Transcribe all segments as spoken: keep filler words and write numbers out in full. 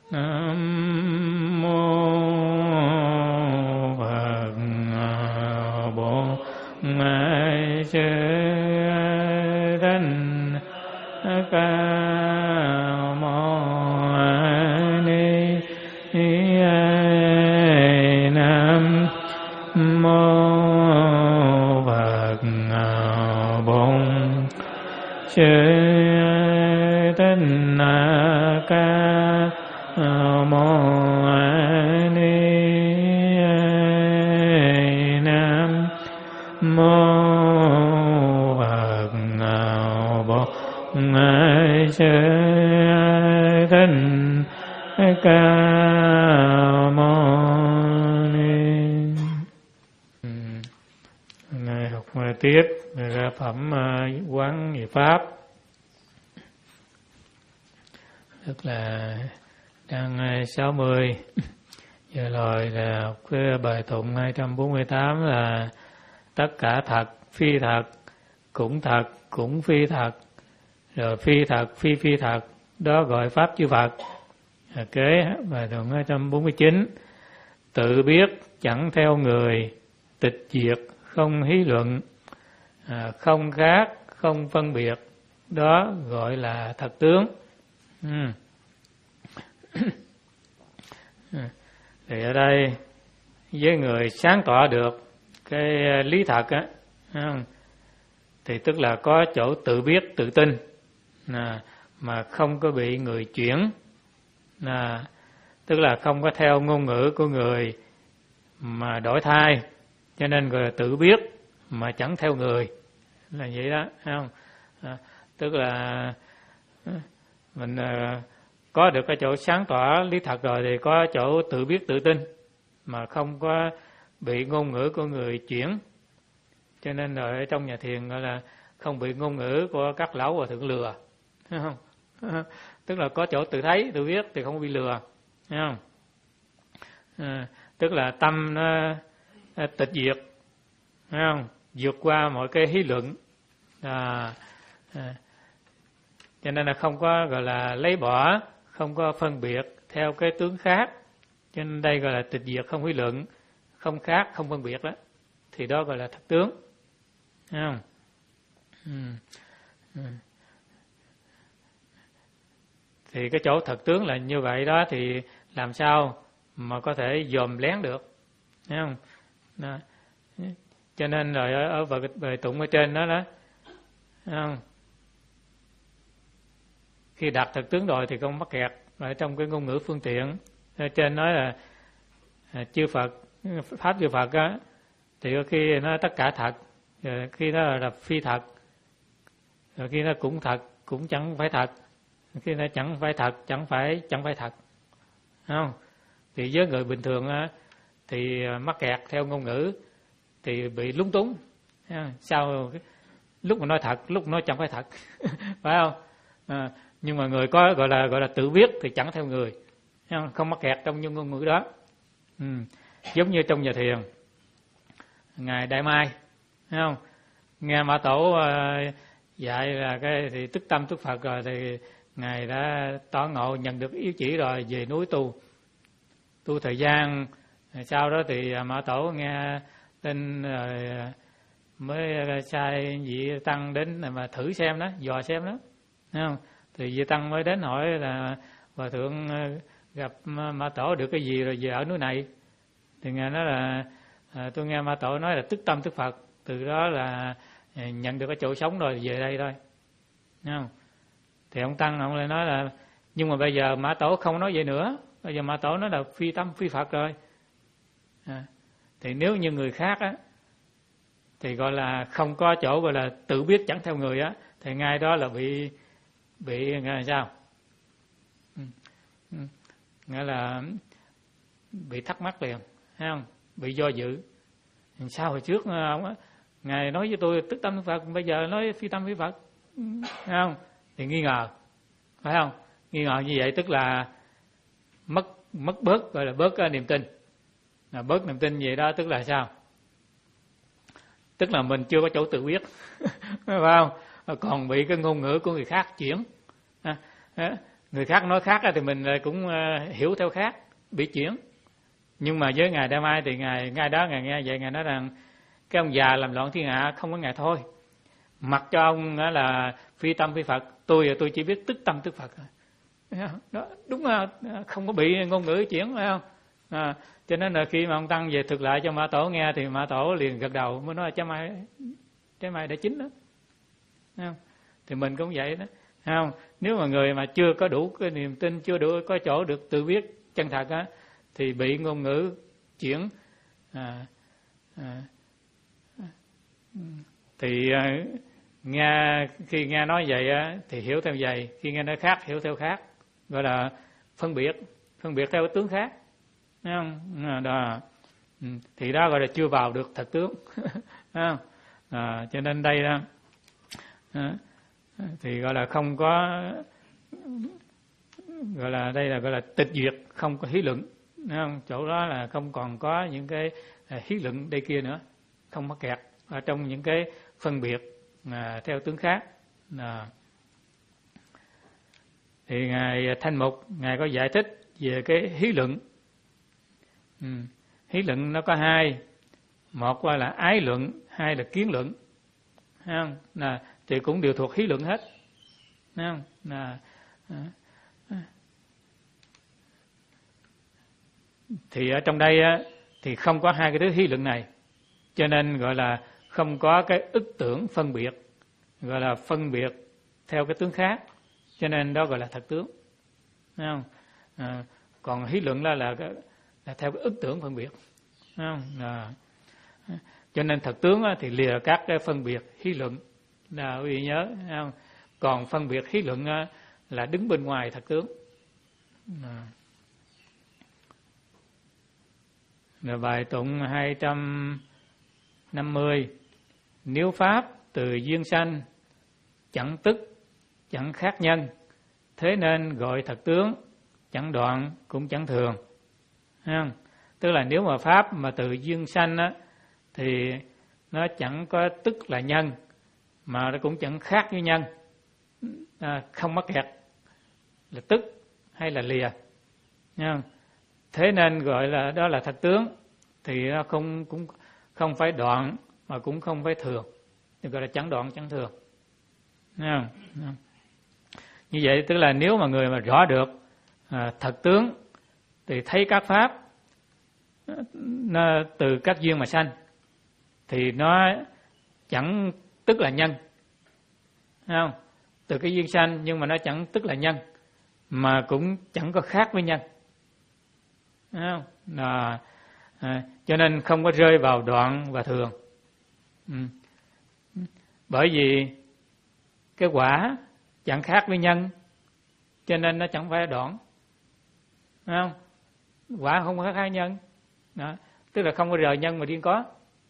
Nam mô Phật Bổn Sư Thích Ca Mâu Ni Nam mô Phật Bổn Sư Thích Ca Mâu Ni Nam mô Phật Bổn Sư Thích Ca Mâu Ni. Này học tiếp ra phẩm Quán Nghiệp Pháp, tức là trang sáu mươi. Giờ rồi là học cái bài tụng hai trăm bốn mươi tám là tất cả thật, phi thật, cũng thật, cũng phi thật, rồi phi thật, phi phi thật, đó gọi Pháp chư Phật. À, kế bài tụng hai trăm bốn mươi chín, tự biết chẳng theo người, tịch diệt không hí luận, à, không khác, không phân biệt, đó gọi là thật tướng. Ừ. Thì ở đây với người sáng tỏ được cái lý thật á, thì tức là có chỗ tự biết, tự tin, mà không có bị người chuyển, tức là không có theo ngôn ngữ của người mà đổi thay, cho nên gọi là tự biết mà chẳng theo người, là vậy đó, thấy không? À, tức là mình có được cái chỗ sáng tỏ lý thật rồi thì có chỗ tự biết tự tin mà không có bị ngôn ngữ của người chuyển, cho nên ở trong nhà thiền gọi là không bị ngôn ngữ của các lão hòa thượng lừa, thấy không? Tức là có chỗ tự thấy tự biết thì không bị lừa, thấy không? À, tức là tâm nó tịch diệt, thấy không? Vượt qua mọi cái hí luận, à, à, cho nên là không có gọi là lấy bỏ, không có phân biệt theo cái tướng khác, cho nên đây gọi là tịch diệt không hí luận, không khác, không phân biệt đó, thì đó gọi là thật tướng, thấy không? Ừ. Ừ. Thì cái chỗ thật tướng là như vậy đó, thì làm sao mà có thể dòm lén được, thấy không? Đó. Cho nên rồi ở, ở bài, bài tụng ở trên đó đó, thấy không? Khi đạt thật tướng rồi thì không mắc kẹt ở trong cái ngôn ngữ phương tiện. Ở trên nói là chư Phật, Pháp chư Phật á, thì khi nó tất cả thật, rồi khi nó là phi thật, rồi khi nó cũng thật, cũng chẳng phải thật, khi nó chẳng phải thật, chẳng phải chẳng phải thật, không? Thì với người bình thường á, thì mắc kẹt theo ngôn ngữ thì bị lúng túng, sao lúc mà nói thật, lúc nói chẳng phải thật, phải không? À, nhưng mà người có gọi là gọi là tự biết thì chẳng theo người, không, không mắc kẹt trong những ngôn ngữ đó. Ừ. Giống như trong nhà thiền ngài Đại Mai, thấy không? Nghe Mã Tổ uh, dạy là cái thì tức tâm tức Phật rồi thì ngài đã tỏ ngộ, nhận được ý chỉ rồi, về núi tu tu thời gian. Sau đó thì Mã Tổ nghe tin rồi mới sai vị tăng đến mà thử xem đó, dò xem đó, thấy không? Thì vị tăng mới đến hỏi là hòa thượng gặp Mã Tổ được cái gì rồi về ở núi này. Thì ngài nói là à, tôi nghe Mã Tổ nói là tức tâm tức Phật, từ đó là nhận được cái chỗ sống rồi về đây thôi, thấy không? Thì ông tăng ông lại nói là nhưng mà bây giờ Mã Tổ không nói vậy nữa, bây giờ Mã Tổ nói là phi tâm phi Phật rồi. À, thì nếu như người khác á thì gọi là không có chỗ gọi là tự biết chẳng theo người á, thì ngay đó là bị bị nghe là sao? Ừ. Ừ. Nghĩa là bị thắc mắc liền, thấy không? Bị do dự. Sao hồi trước ông á, ngài nói với tôi tức tâm Phật, bây giờ nói phi tâm phi Phật, thấy không? Thì nghi ngờ, phải không? Nghi ngờ như vậy tức là mất mất bớt, gọi là bớt cái niềm tin. À, bớt niềm tin vậy đó tức là sao? Tức là mình chưa có chỗ tự biết, phải không? Còn bị cái ngôn ngữ của người khác chuyển. À, người khác nói khác thì mình cũng hiểu theo khác, bị chuyển. Nhưng mà với ngài Đạt Mai thì ngài ngay đó ngài nghe vậy, ngài nói rằng cái ông già làm loạn thiên hạ không có ngài thôi, mặc cho ông là phi tâm phi Phật, tôi tôi chỉ biết tức tâm tức Phật. Đó đúng là không có bị ngôn ngữ chuyển, phải không? À, cho nên là khi mà ông Tăng về thực lại cho Mã Tổ nghe thì Mã Tổ liền gật đầu, mới nói trái mai trái mai đã chín đó, thấy không? Thì mình cũng vậy đó, thấy không? Nếu mà người mà chưa có đủ cái niềm tin, chưa đủ có chỗ được tự biết chân thật á, thì bị ngôn ngữ chuyển à, à, thì à, nghe khi nghe nói vậy á thì hiểu theo vậy, khi nghe nói khác hiểu theo khác, gọi là phân biệt, phân biệt theo tướng khác, thấy không? Đó. Thì đó gọi là chưa vào được thật tướng. Thấy không? À, cho nên đây đó à, thì gọi là không có, gọi là đây là gọi là tịch diệt, không có hí luận, thấy không? Chỗ đó là không còn có những cái hí luận đây kia nữa, không mắc kẹt ở trong những cái phân biệt à, theo tướng khác. À. Thì ngài Thanh Mục ngài có giải thích về cái hí luận. Ừ. Hí luận nó có hai, một là ái luận, hai là kiến luận, thấy không? Là thì cũng đều thuộc hí luận hết, thấy không? Là thì ở trong đây á, thì không có hai cái thứ hí luận này, cho nên gọi là không có cái ức tưởng phân biệt, gọi là phân biệt theo cái tướng khác, cho nên đó gọi là thật tướng, thấy không? À, còn hí luận là là, là theo cái ức tưởng phân biệt, thấy không? À, cho nên thật tướng á, thì lìa các cái phân biệt hí luận, là quý vị nhớ, thấy không? Còn phân biệt hí luận á, là đứng bên ngoài thật tướng. À. Rồi bài tụng hai trăm năm mươi: nếu pháp từ duyên sanh, chẳng tức chẳng khác nhân, thế nên gọi thật tướng, chẳng đoạn cũng chẳng thường. Thấy không? Tức là nếu mà pháp mà từ duyên sanh á, thì nó chẳng có tức là nhân, mà nó cũng chẳng khác với nhân, à, không mắc kẹt là tức hay là lìa. Thấy không? Thế nên gọi là đó là thật tướng, thì nó không cũng không phải đoạn mà cũng không phải thường, thì gọi là chẳng đoạn chẳng thường. Thấy không? Thấy không? Như vậy tức là nếu mà người mà rõ được à, thật tướng thì thấy các pháp nó từ các duyên mà sanh, thì nó chẳng tức là nhân, thấy không? Từ cái duyên sanh nhưng mà nó chẳng tức là nhân, mà cũng chẳng có khác với nhân, thấy không? À, à, cho nên không có rơi vào đoạn và thường. Ừ. Bởi vì cái quả chẳng khác với nhân, cho nên nó chẳng phải đoạn, thấy không? Quả không có khác nhân. Đó. Tức là không có rời nhân mà riêng có.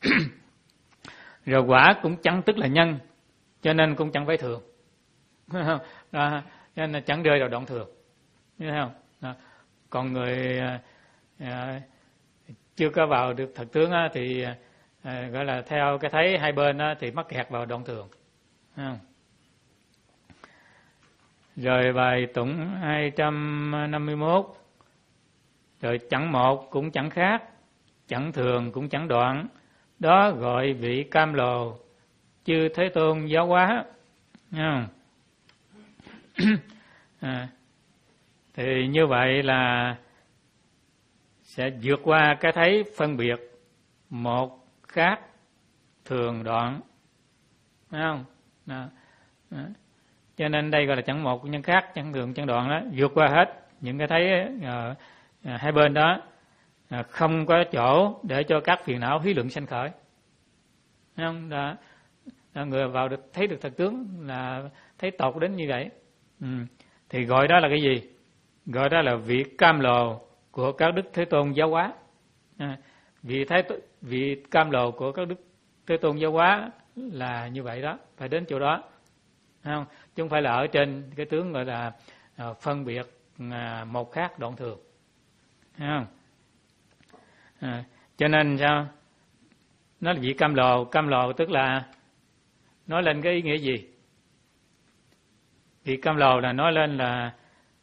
Rồi quả cũng chẳng tức là nhân, cho nên cũng chẳng phải thường. Đó. Cho nên là chẳng rơi vào đoạn thường, thấy không? Đó. Còn người à, chưa có vào được thật tướng á, thì à, gọi là theo cái thấy hai bên á, thì mắc kẹt vào đoạn thường, thấy không? Rồi bài tụng hai trăm năm mươi mốt: rồi chẳng một cũng chẳng khác, chẳng thường cũng chẳng đoạn, đó gọi vị cam lồ, chư Thế Tôn giáo hóa. À, thì như vậy là sẽ vượt qua cái thấy phân biệt một khác thường đoạn, phải không? Đó. Đó. Cho nên đây gọi là chẳng một nhân khác, chẳng thường chẳng đoạn đó, vượt qua hết những cái thấy uh, uh, hai bên đó, uh, không có chỗ để cho các phiền não hí luận sanh khởi, thấy không? Đó. Đó, người vào được thấy được thật tướng là thấy tột đến như vậy. Ừ. Thì gọi đó là cái gì? Gọi đó là vị cam lồ của các đức Thế Tôn giáo hóa. À, vị thái vị cam lồ của các đức Thế Tôn giáo hóa là như vậy đó, phải đến chỗ đó, không? Chứ không phải là ở trên cái tướng gọi là à, phân biệt à, một khác đoạn thường, không? À, cho nên sao? Nó là vị cam lồ, cam lồ tức là nói lên cái ý nghĩa gì? Vị cam lồ là nói lên là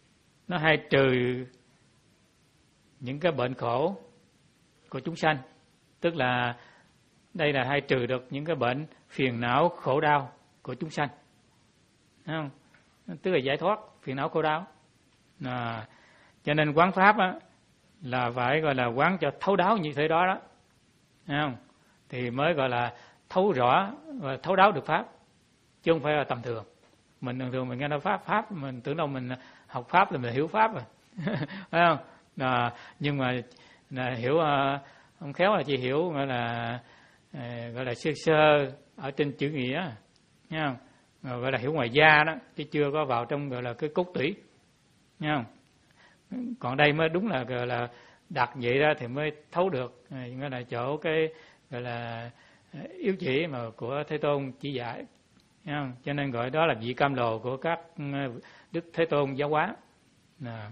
nó hay trừ những cái bệnh khổ của chúng sanh, tức là đây là hay trừ được những cái bệnh phiền não khổ đau của chúng sanh, thấy không? Tức là giải thoát phiền não khổ đau. À, cho nên quán pháp á, là phải gọi là quán cho thấu đáo như thế đó đó, thấy không? Thì mới gọi là thấu rõ và thấu đáo được pháp, chứ không phải là tầm thường. Mình thường thường mình nghe nói pháp pháp mình tưởng đâu mình học pháp là mình hiểu pháp rồi, phải không? À, nhưng mà là hiểu không khéo là chỉ hiểu gọi là gọi là sơ sơ ở trên chữ nghĩa, thấy không? Gọi là hiểu ngoài da đó, chứ chưa có vào trong gọi là cái cốt tủy, thấy không? Còn đây mới đúng là gọi là đặt vậy đó thì mới thấu được, gọi là chỗ cái gọi là yếu chỉ mà của Thế Tôn chỉ dạy, thấy không? Cho nên gọi đó là vị cam lồ của các đức Thế Tôn giáo hóa. À.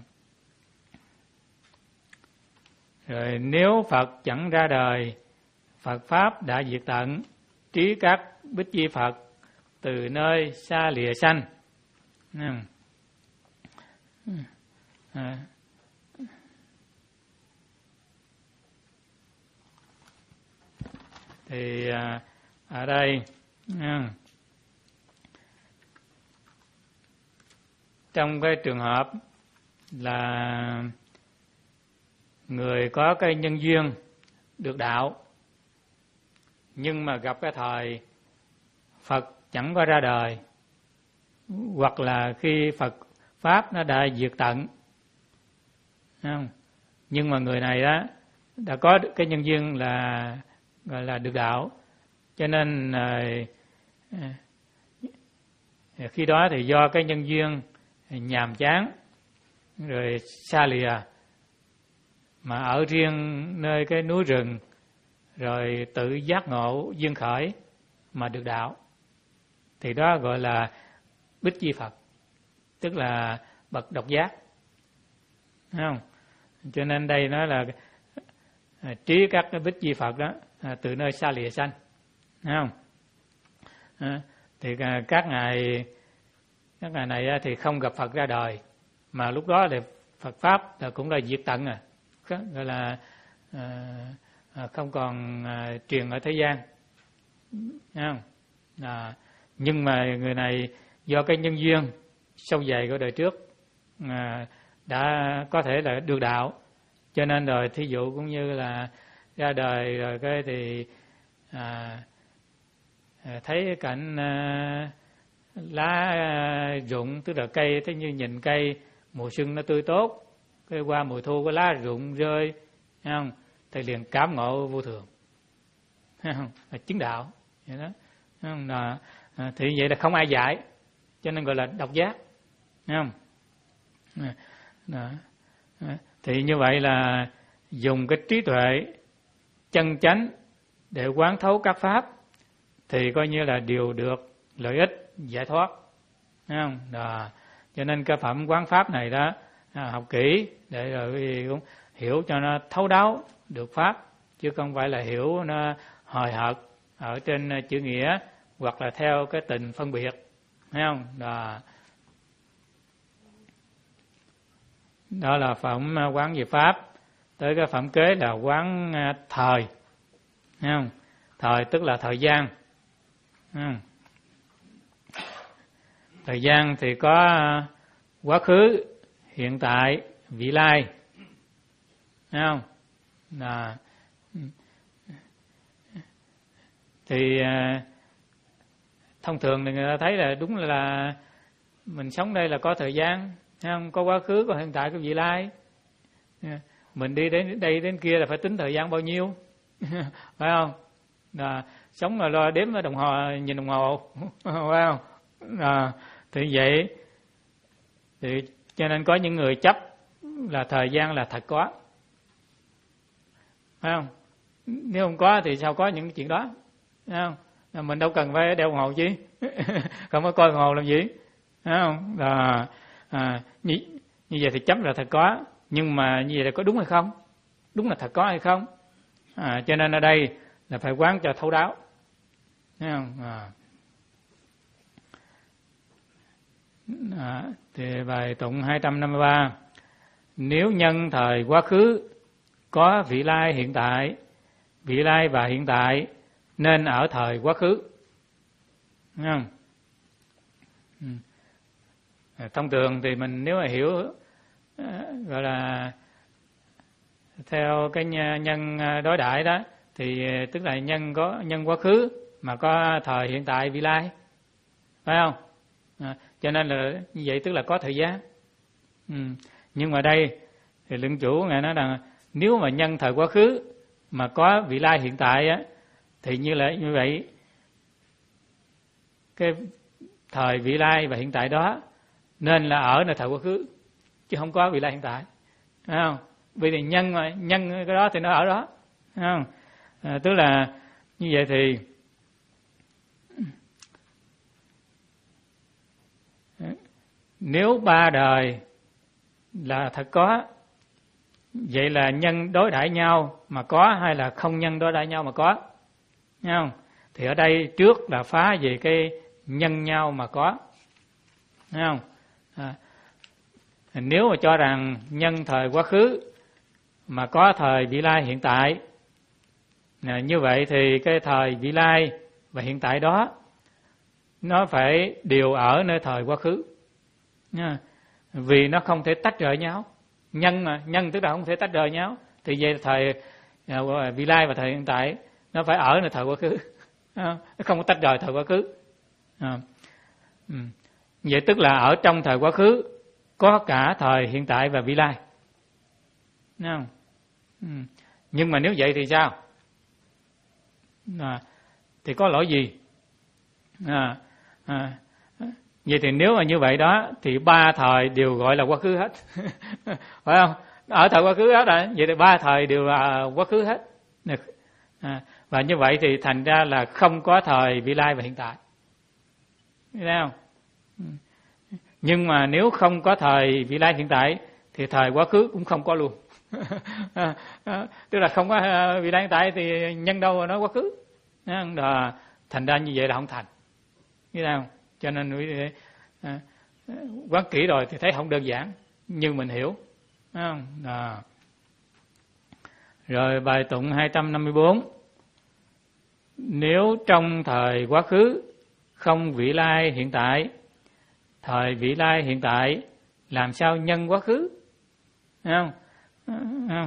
Rồi nếu Phật chẳng ra đời, Phật pháp đã diệt tận, trí các bích chi Phật từ nơi xa lìa sanh. À. Thì à, ở đây à, trong cái trường hợp là người có cái nhân duyên được đạo, nhưng mà gặp cái thời Phật chẳng có ra đời, hoặc là khi Phật pháp nó đã diệt tận, không? Nhưng mà người này đó đã có cái nhân duyên là gọi là được đạo, cho nên à, khi đó thì do cái nhân duyên nhàm chán rồi xa lìa mà ở riêng nơi cái núi rừng, rồi tự giác ngộ duyên khởi mà được đạo, thì đó gọi là bích chi Phật, tức là bậc độc giác, thấy không? Cho nên đây nó là trí các cái bích chi Phật đó từ nơi xa lìa sanh, thấy không? À, thì các ngài các ngài này thì không gặp Phật ra đời, mà lúc đó thì Phật pháp là cũng là diệt tận, à gọi là à, không còn à, truyền ở thế gian, thấy không? À, nhưng mà người này do cái nhân duyên sâu dày của đời trước à, đã có thể là được đạo, cho nên rồi thí dụ cũng như là ra đời rồi cái thì à, thấy cảnh à, lá rụng, tức là cây, thế như nhìn cây mùa xuân nó tươi tốt, cái qua mùa thu có lá rụng rơi, thấy không? Thì liền cảm ngộ vô thường, thấy không? Là chứng đạo vậy đó, thấy không? Là, thì vậy là không ai dạy, cho nên gọi là độc giác, thấy không? Đó. Thì như vậy là dùng cái trí tuệ chân chánh để quán thấu các pháp thì coi như là đều được lợi ích giải thoát, thấy không? Đó. Cho nên cái phẩm quán pháp này đó à, học kỹ để rồi cũng hiểu cho nó thấu đáo được pháp, chứ không phải là hiểu nó hời hợt ở trên chữ nghĩa hoặc là theo cái tình phân biệt, thấy không? Đó. Đó là phẩm quán về pháp. Tới cái phẩm kế là quán thời, thấy không? Thời tức là thời gian, thấy không? Thời gian thì có quá khứ, hiện tại, vị lai, thấy không? Là thì thông thường thì người ta thấy là đúng là mình sống đây là có thời gian, thấy không? Có quá khứ, có hiện tại, có vị lai. Mình đi đến đây đến kia là phải tính thời gian bao nhiêu, phải không? Là sống là lo đếm đồng hồ, nhìn đồng hồ, phải không? À, thì vậy thì cho nên có những người chấp là thời gian là thật có, phải không? Nếu không có thì sao có những chuyện đó, phải không? Mình đâu cần phải đeo đồng hồ chứ, không có coi đồng hồ làm gì, phải không? À, à, như, như vậy thì chấp là thật có, nhưng mà như vậy là có đúng hay không? Đúng là thật có hay không? À, cho nên ở đây là phải quán cho thấu đáo, thấy không? À. À, thì bài tụng hai trăm năm mươi ba. nếu nhân thời quá khứ có vị lai hiện tại, vị lai và hiện tại nên ở thời quá khứ. Thấy không? Thông thường thì mình nếu mà hiểu gọi là theo cái nhân đối đại đó thì tức là nhân có nhân quá khứ mà có thời hiện tại vị lai, phải không? À, cho nên là như vậy tức là có thời gian. Ừ. Nhưng mà đây thì luận chủ ngài nói rằng nếu mà nhân thời quá khứ mà có vị lai hiện tại á, thì như là như vậy cái thời vị lai và hiện tại đó nên là ở nơi thời quá khứ chứ không có vị lai hiện tại, phải không? Vì thì nhân mà nhân cái đó thì nó ở đó, phải không? À, tức là như vậy thì nếu ba đời là thật có, vậy là nhân đối đãi nhau mà có hay là không nhân đối đãi nhau mà có, thấy không? Thì ở đây trước là phá về cái nhân nhau mà có, thấy không? À, nếu mà cho rằng nhân thời quá khứ mà có thời vị lai hiện tại, à, như vậy thì cái thời vị lai và hiện tại đó nó phải đều ở nơi thời quá khứ nha, vì nó không thể tách rời nhau. Nhân mà nhân tức là không thể tách rời nhau, thì về thời à, vị lai và thời hiện tại nó phải ở nơi thời quá khứ, à, nó không có tách rời thời quá khứ. À, ừ. Vậy tức là ở trong thời quá khứ có cả thời hiện tại và vị lai, thấy không? Ừ. Nhưng mà nếu vậy thì sao? À, thì có lỗi gì? À, à, vậy thì nếu mà như vậy đó thì ba thời đều gọi là quá khứ hết, phải không? Ở thời quá khứ hết rồi, vậy thì ba thời đều là quá khứ hết. À, và như vậy thì thành ra là không có thời vị lai và hiện tại, thấy không? Nhưng mà nếu không có thời vị lai hiện tại thì thời quá khứ cũng không có luôn. À, à, tức là không có vị lai hiện tại thì nhân đâu mà nói quá khứ. À, thành ra như vậy là không thành, biết không? Cho nên quý vị à, quán kỹ rồi thì thấy không đơn giản như mình hiểu, thấy không? À. Rồi bài tụng hai trăm năm mươi bốn. Nếu trong thời quá khứ không vị lai hiện tại, thời vị lai hiện tại làm sao nhân quá khứ? Thấy không? Thấy không?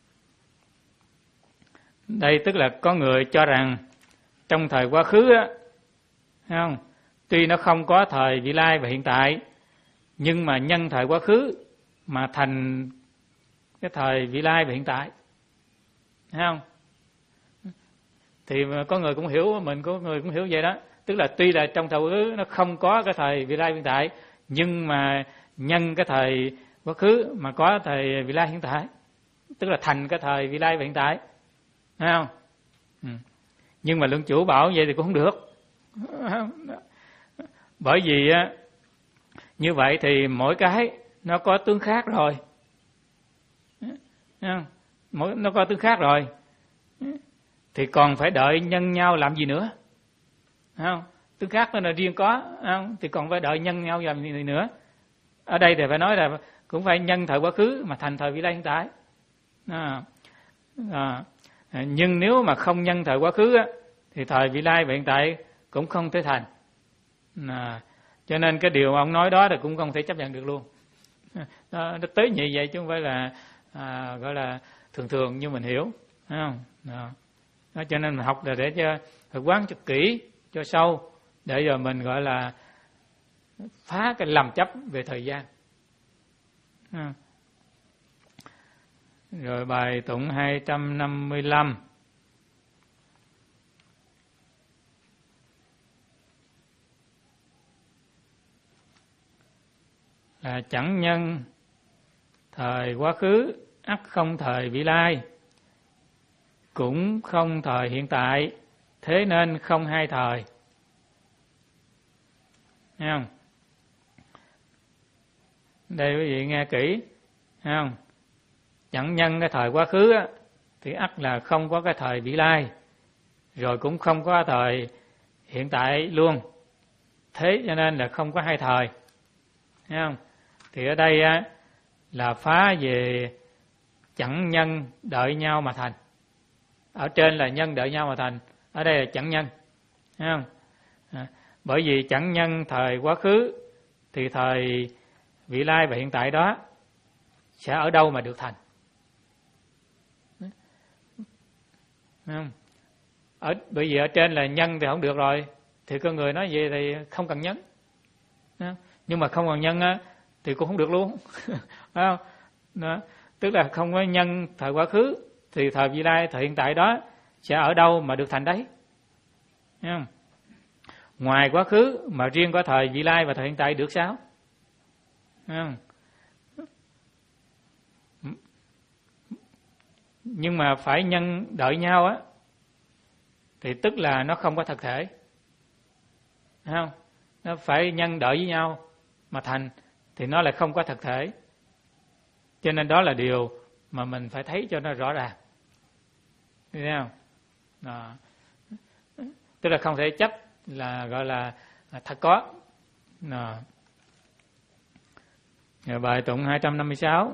Đây tức là có người cho rằng trong thời quá khứ á, thấy không? Tuy nó không có thời vị lai và hiện tại, nhưng mà nhân thời quá khứ mà thành cái thời vị lai và hiện tại, thấy không? Thì có người cũng hiểu, mình có người cũng hiểu vậy đó. Tức là tuy là trong thời quá khứ nó không có cái thời vị lai hiện tại, nhưng mà nhân cái thời quá khứ mà có thời vị lai hiện tại, tức là thành cái thời vị lai và hiện tại, thấy không? Ừ. Nhưng mà luận chủ bảo vậy thì cũng không được. Bởi vì á, như vậy thì mỗi cái nó có tướng khác rồi, mỗi nó có tướng khác rồi, thì còn phải đợi nhân nhau làm gì nữa, không? Tướng khác nó là riêng có, không? Thì còn phải đợi nhân nhau làm gì nữa. Ở đây thì phải nói là cũng phải nhân thời quá khứ mà thành thời vị lai hiện tại. À, à, nhưng nếu mà không nhân thời quá khứ á, thì thời vị lai và hiện tại cũng không thể thành. À, cho nên cái điều ông nói đó thì cũng không thể chấp nhận được luôn. Nó, nó tế nhị vậy chứ không phải là à, gọi là thường thường như mình hiểu, thấy không? Đó. Đó, cho nên mình học là để cho phải quán cho kỹ, cho sâu, để rồi mình gọi là phá cái lầm chấp về thời gian. À. Rồi bài tụng hai trăm năm mươi lăm. Là chẳng nhân thời quá khứ ắt không thời vị lai, cũng không thời hiện tại, thế nên không hai thời. Thấy không? Đây quý vị nghe kỹ, thấy không? Chẳng nhân cái thời quá khứ á, thì ắt là không có cái thời vị lai, rồi cũng không có thời hiện tại luôn, thế cho nên là không có hai thời. Thấy không? Thì ở đây á, là phá về chẵn nhân đợi nhau mà thành. Ở trên là nhân đợi nhau mà thành, ở đây là chẵn nhân, thấy không? À, bởi vì chẵn nhân thời quá khứ thì thời vị lai và hiện tại đó sẽ ở đâu mà được thành, thấy không? Ở, bởi vì ở trên là nhân thì không được rồi, thì con người nói vậy thì không cần nhân, thấy không? Nhưng mà không cần nhân á, thì cũng không được luôn. Phải không? Đó. Tức là không có nhân thời quá khứ thì thời vị lai, thời hiện tại đó sẽ ở đâu mà được thành đấy, thấy không? Ngoài quá khứ mà riêng có thời vị lai và thời hiện tại được sao? Thấy không? Nhưng mà phải nhân đợi nhau á, thì tức là nó không có thật thể, thấy không? Nó phải nhân đợi với nhau mà thành thì nó lại không có thật thể. Cho nên đó là điều mà mình phải thấy cho nó rõ ràng, thấy không? Đó. Tức là không thể chấp là gọi là thật có. Đó. Bài tụng hai trăm năm mươi sáu.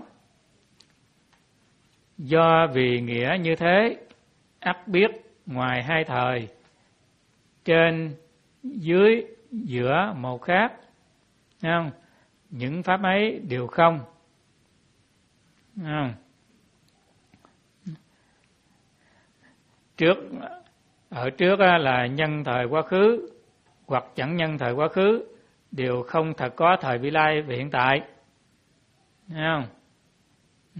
Do vì nghĩa như thế, ắt biết ngoài hai thời, trên dưới giữa một khác, thấy không? Những pháp ấy đều không, thấy không? Trước ở trước là nhân thời quá khứ hoặc chẳng nhân thời quá khứ đều không thật có thời vị lai và hiện tại, thấy không? Ừ.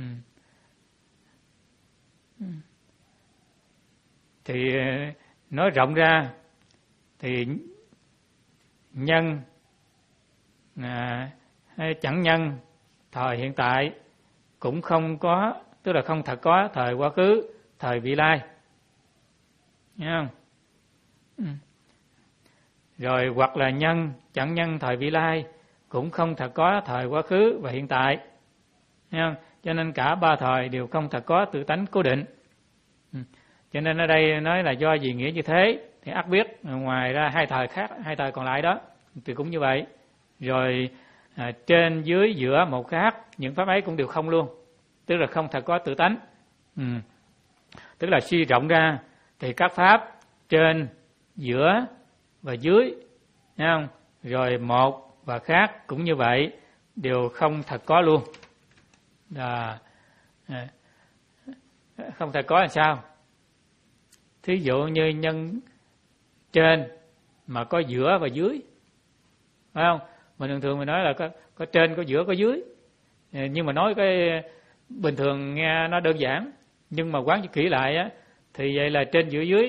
Thì nói rộng ra thì nhân à, hay chẳng nhân thời hiện tại cũng không có, tức là không thật có thời quá khứ, thời vị lai, thấy không? Ừ. Rồi hoặc là nhân chẳng nhân thời vị lai cũng không thật có thời quá khứ và hiện tại, thấy không? Cho nên cả ba thời đều không thật có tự tánh cố định. Ừ. Cho nên ở đây nói là do vì nghĩa như thế thì ắt biết ngoài ra hai thời khác, hai thời còn lại đó thì cũng như vậy. Rồi à, trên dưới giữa một khác, những pháp ấy cũng đều không luôn, tức là không thật có tự tánh. Ừ. Tức là suy rộng ra thì các pháp trên, giữa và dưới, thấy không? Rồi một và khác cũng như vậy, đều không thật có luôn. À, không thật có là sao? Thí dụ như nhân trên mà có giữa và dưới, phải không? Mình thường thường mình nói là có, có trên, có giữa, có dưới. Nhưng mà nói cái bình thường nghe nó đơn giản, nhưng mà quán kỹ lại á, thì vậy là trên giữa dưới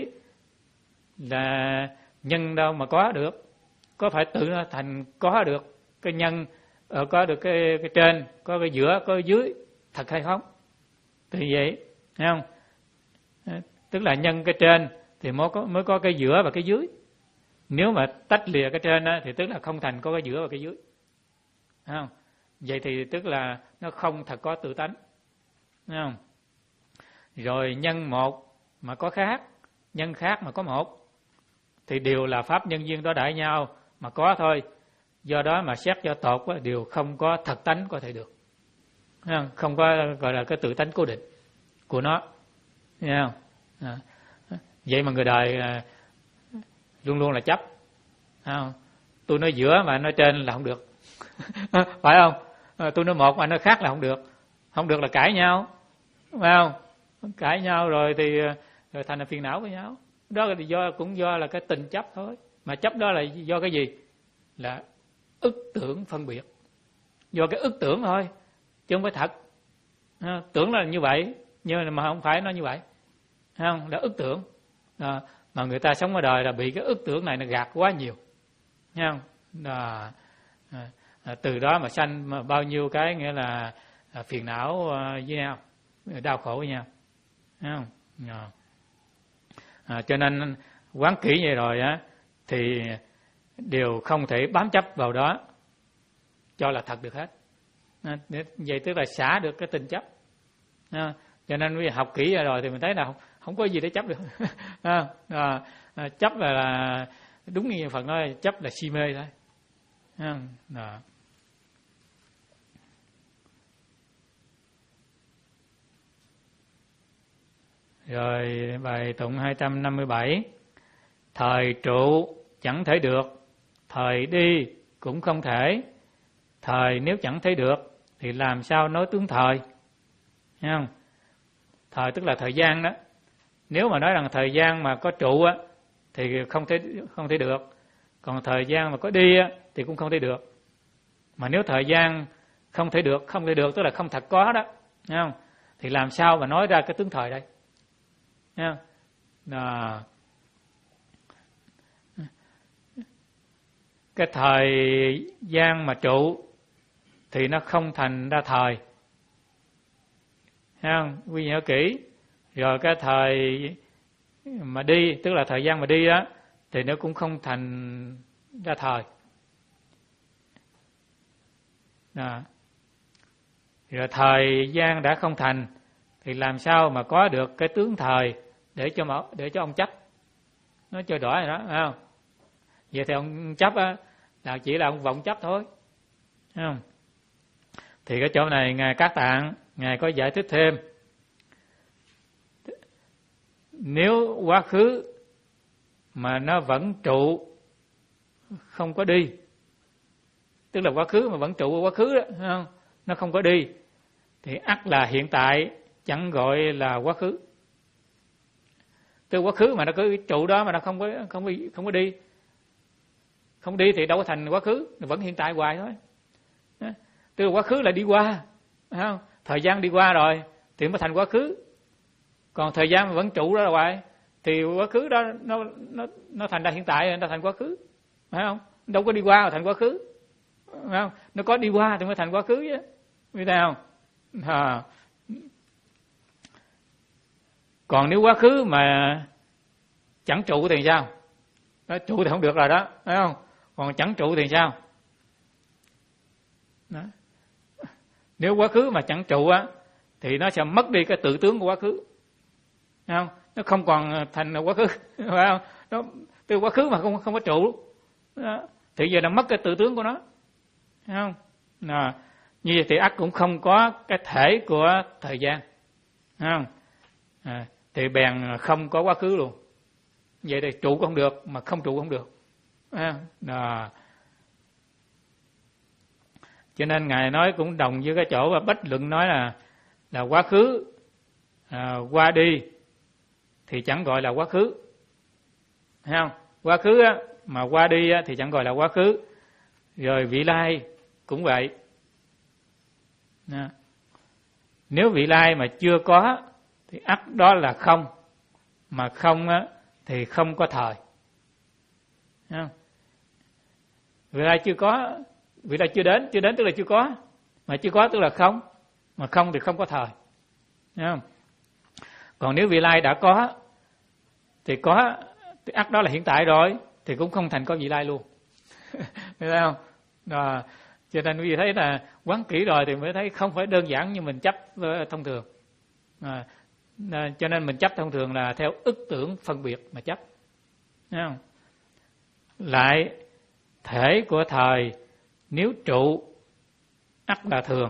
là nhân đâu mà có được, có phải tự nó thành có được cái nhân, có được cái, cái trên, có cái giữa, có cái dưới thật hay không? Thì vậy, thấy không? Tức là nhân cái trên thì mới có, mới có cái giữa và cái dưới. Nếu mà tách lìa cái trên á, thì tức là không thành có cái giữa và cái dưới, thấy không? Vậy thì tức là nó không thật có tự tánh, thấy không? Rồi nhân một mà có khác, nhân khác mà có một, thì đều là pháp nhân duyên đó đại nhau mà có thôi. Do đó mà xét cho tột á, đều không có thật tánh có thể được, thấy không? Không có gọi là cái tự tánh cố định của nó, thấy không? À. Vậy mà người đời à, luôn luôn là chấp, thấy không? Tôi nói giữa mà nói trên là không được. Phải không? À, tôi nói một mà nói khác là không được. Không được là cãi nhau, phải không? Cãi nhau rồi thì rồi thành là phiền não với nhau. Đó là do, cũng do là cái tình chấp thôi. Mà chấp đó là do cái gì? Là ức tưởng phân biệt. Do cái ức tưởng thôi, chứ không phải thật. À, tưởng là như vậy, nhưng mà không phải nó như vậy, thấy không? Là ức tưởng. À, mà người ta sống ở đời là bị cái ức tưởng này nó gạt quá nhiều, thấy không? À, à, à, từ đó mà sanh mà bao nhiêu cái nghĩa là à, phiền não à, với nhau, đau khổ với nhau, thấy không? À, à, cho nên quán kỹ vậy rồi á thì đều không thể bám chấp vào đó cho là thật được hết. À, vậy tức là xả được cái tình chấp. À, cho nên bây giờ học kỹ rồi thì mình thấy là không, không có gì để chấp được. À, à, à, chấp là, là đúng như Phật nói, chấp là si mê thôi. À, à. Rồi bài tụng hai trăm năm mươi bảy. Thời trụ chẳng thể được, thời đi cũng không thể. Thời nếu chẳng thấy được thì làm sao nói tướng thời? Thấy không? Thời tức là thời gian đó. Nếu mà nói rằng thời gian mà có trụ á thì không thể không thể được. Còn thời gian mà có đi á thì cũng không thể được. Mà nếu thời gian không thể được, không thể được tức là không thật có đó, thấy không? Thì làm sao mà nói ra cái tướng thời đây? Thấy không? Đó. Cái thời gian mà trụ thì nó không thành ra thời. Thấy không? Quý vị nhớ kỹ. Rồi cái thời mà đi, tức là thời gian mà đi đó, thì nó cũng không thành ra thời. Đó. Rồi thời gian đã không thành thì làm sao mà có được cái tướng thời để cho mà, để cho ông chấp? Nó chơi đỏ rồi đó, phải không? Vậy thì ông chấp á là chỉ là ông vọng chấp thôi, thấy không? Thì cái chỗ này ngài Các Tạng ngài có giải thích thêm. Nếu quá khứ mà nó vẫn trụ không có đi, tức là quá khứ mà vẫn trụ quá khứ đó, thấy không? Nó không có đi thì ắt là hiện tại chẳng gọi là quá khứ. Từ quá khứ mà nó cứ trụ đó mà nó không có không có không có đi, không đi thì đâu có thành quá khứ, nó vẫn hiện tại hoài thôi. Từ quá khứ là đi qua, phải không? Thời gian đi qua rồi thì mới thành quá khứ. Còn thời gian mà vẫn trụ đó hoài thì quá khứ đó nó nó nó thành ra hiện tại, nó thành quá khứ, phải không? Đâu có đi qua mà thành quá khứ, phải không? Nó có đi qua thì mới thành quá khứ chứ, biết không? À. Còn nếu quá khứ mà chẳng trụ thì sao? Đó, trụ thì không được rồi đó, phải không? Còn chẳng trụ thì sao? Đó. Nếu quá khứ mà chẳng trụ á thì nó sẽ mất đi cái tự tướng của quá khứ, phải không? Nó không còn thành quá khứ, phải không? Nó từ quá khứ mà không không có trụ đó, thì giờ nó mất cái tự tướng của nó, phải không? Đó. Như vậy thì ắt cũng không có cái thể của thời gian, phải không? À, thì bèn không có quá khứ luôn. Vậy thì trụ không được mà không trụ không được. À, đó. Cho nên ngài nói cũng đồng với cái chỗ và Bách Luận nói là là quá khứ à, qua đi thì chẳng gọi là quá khứ, thấy không? Quá khứ á, mà qua đi á, thì chẳng gọi là quá khứ. Rồi vị lai cũng vậy. Đó. Nếu vị lai mà chưa có thì ắt đó là không, mà không á, thì không có thời, thấy không? Vị lai chưa có, vị lai chưa đến, chưa đến tức là chưa có, mà chưa có tức là không, mà không thì không có thời, thấy không? Còn nếu vị lai đã có thì có thì ắt đó là hiện tại rồi, thì cũng không thành có vị lai luôn. Thấy không? Đó. Cho nên quý vị thấy là quán kỹ rồi thì mới thấy không phải đơn giản như mình chấp thông thường. À, cho nên mình chấp thông thường là theo ức tưởng phân biệt mà chấp. Thấy không? Lại thể của thời nếu trụ ắt là thường.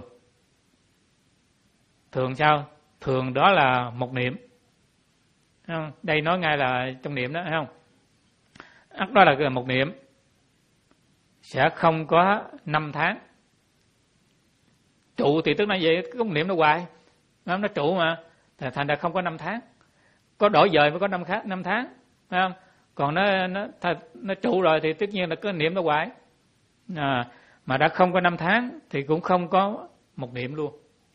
Thường sao? Thường đó là một niệm. Thấy không? Đây nói ngay là trong niệm đó, thấy không? Ắt đó là một niệm. Sẽ không có năm tháng. Trụ thì tức là vậy, cái niệm nó hoài. Nó trụ mà, thành ra không có năm tháng. Có đổi dời mới có năm khác năm tháng, phải không? Còn nó nó nó trụ rồi thì tất nhiên là cái niệm nó hoài. À, mà đã không có năm tháng thì cũng không có một niệm luôn.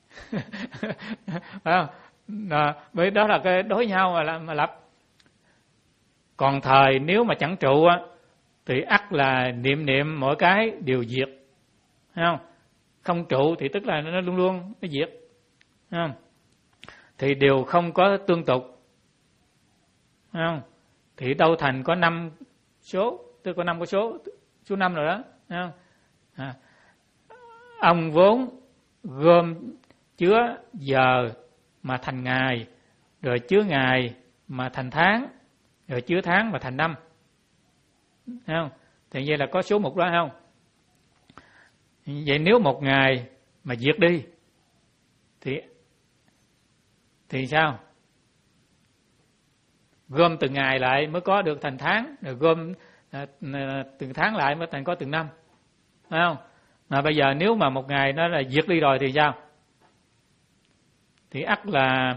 Phải không? À, bởi đó là cái đối nhau mà, mà lập. Còn thời nếu mà chẳng trụ á thì ắt là niệm niệm mỗi cái đều diệt, thấy không? Không trụ thì tức là nó luôn luôn nó diệt, thấy không? Thì đều không có tương tục, thấy không? Thì đâu thành có năm số, tức có năm có số, số năm rồi đó, thấy không? À, ông vốn gom chứa giờ mà thành ngày, rồi chứa ngày mà thành tháng, rồi chứa tháng mà thành năm, thấy không? Thì vậy là có số mục đó, thấy không? Vậy nếu một ngày mà diệt đi thì thì sao? gom từng ngày lại mới có được thành tháng, rồi gom à, từng tháng lại mới thành có từng năm, phải không? Mà bây giờ nếu mà một ngày nó là diệt đi rồi thì sao? Thì ắt là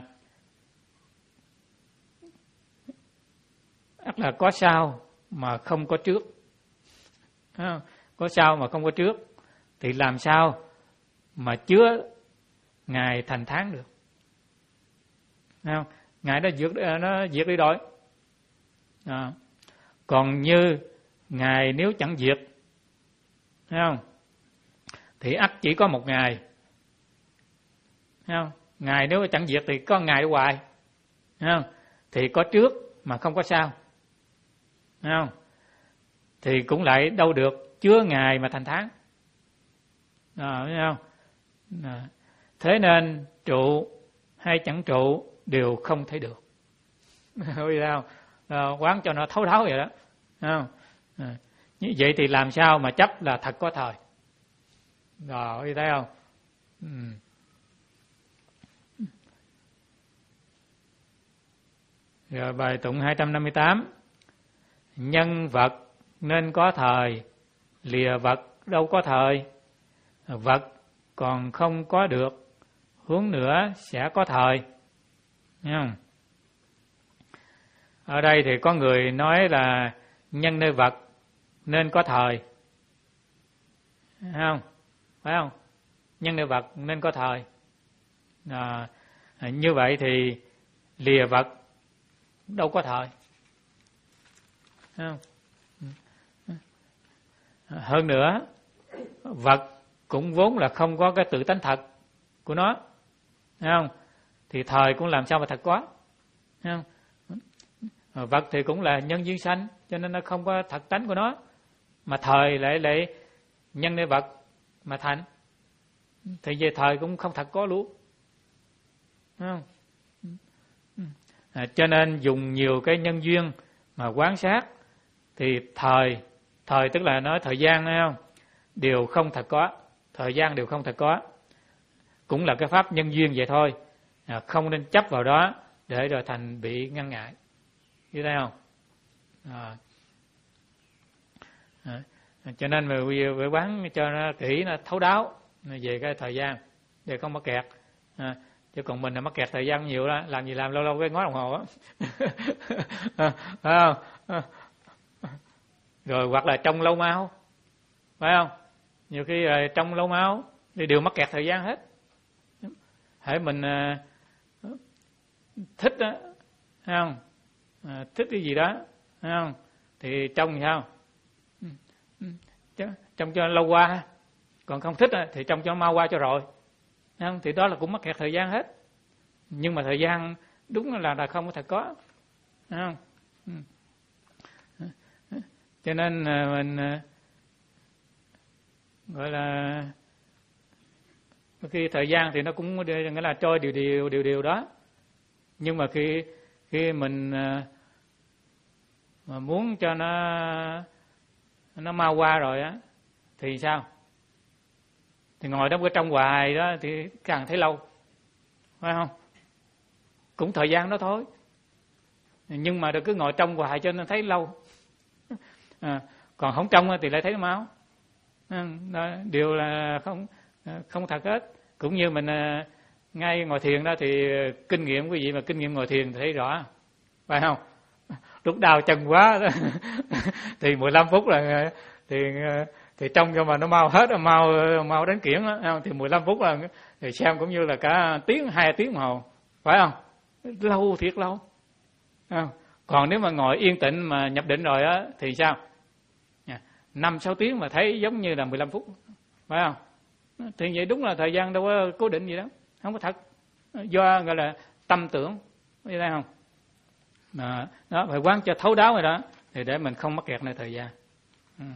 ắt là có sau mà không có trước, phải không? Có sau mà không có trước thì làm sao mà chứa ngày thành tháng được, phải không? Ngày nó diệt nó diệt đi rồi. À. Còn như ngày nếu chẳng diệt, thấy không? Thì ắt chỉ có một ngày, thấy không? Ngày nếu chẳng diệt thì có ngày hoài, thấy không? Thì có trước mà không có sau, thấy không? Thì cũng lại đâu được chứa ngày mà thành tháng, à, thấy không? À. Thế nên trụ hay chẳng trụ đều không thấy được. Vì sao? À, quán cho nó thấu đáo vậy đó, không? À, như vậy thì làm sao mà chấp là thật có thời? Rồi, thấy không? Ừ. Rồi bài tụng hai trăm năm mươi tám. Nhân vật nên có thời, lìa vật đâu có thời. Vật còn không có được, hướng nữa sẽ có thời. Thấy không? Ở đây thì có người nói là nhân nơi vật nên có thời, thấy không? Phải không? Nhân nơi vật nên có thời. À, như vậy thì lìa vật đâu có thời, thấy không? Hơn nữa, vật cũng vốn là không có cái tự tánh thật của nó, thấy không? Thì thời cũng làm sao mà thật có, thấy không? Vật thì cũng là nhân duyên sanh, cho nên nó không có thật tánh của nó. Mà thời lại lại nhân nơi vật mà thành, thì về thời cũng không thật có luôn, thấy không? À, cho nên dùng nhiều cái nhân duyên mà quan sát thì thời, thời tức là nói thời gian, thấy không? Đều không thật có, thời gian đều không thật có. Cũng là cái pháp nhân duyên vậy thôi, à, không nên chấp vào đó để rồi thành bị ngăn ngại. Biết thấy không? À. À. Cho nên mà phải quán cho nó kỹ, nó thấu đáo về cái thời gian để không mắc kẹt. À. Chứ còn mình là mắc kẹt thời gian nhiều đó, làm gì làm lâu lâu cái ngó đồng hồ á. À, phải không? À. Rồi hoặc là trong lâu máu, phải không? Nhiều khi là trong lâu máu thì đều mắc kẹt thời gian hết. Hễ mình uh, thích đó, phải không? À, thích cái gì đó, phải không? Thì trong sao? Trong cho lâu qua, còn không thích thì trong cho mau qua cho rồi, phải không? Thì đó là cũng mắc kẹt thời gian hết. Nhưng mà thời gian đúng là là không có thật có, phải không? Cho nên mình gọi là khi thời gian thì nó cũng nghĩa là trôi điều điều điều điều đó. Nhưng mà khi khi mình mà muốn cho nó nó mau qua rồi á thì sao? Thì ngồi trong cái trong hoài đó thì càng thấy lâu, phải không? Cũng thời gian đó thôi. Nhưng mà cứ ngồi trong hoài cho nên thấy lâu. À, còn không trong thì lại thấy nó mau. Đó, điều là không không thật hết. Cũng như mình ngay ngồi thiền đó thì kinh nghiệm quý vị mà kinh nghiệm ngồi thiền thì thấy rõ, phải không? Lúc đau chân quá thì mười lăm phút là thì thì trong cho mà nó mau hết, mau mau đến kiển đó, thì mười lăm phút là thì xem cũng như là cả tiếng hai tiếng đồng hồ, phải không? Lâu thiệt lâu. À, còn nếu mà ngồi yên tĩnh mà nhập định rồi á thì sao? Năm sáu tiếng mà thấy giống như là mười lăm phút, phải không? Thì vậy đúng là thời gian đâu có cố định gì đó, không có thật, do gọi là tâm tưởng, thấy không? Đó, đó phải quán cho thấu đáo rồi đó, thì để mình không mắc kẹt nơi thời gian. Ừ.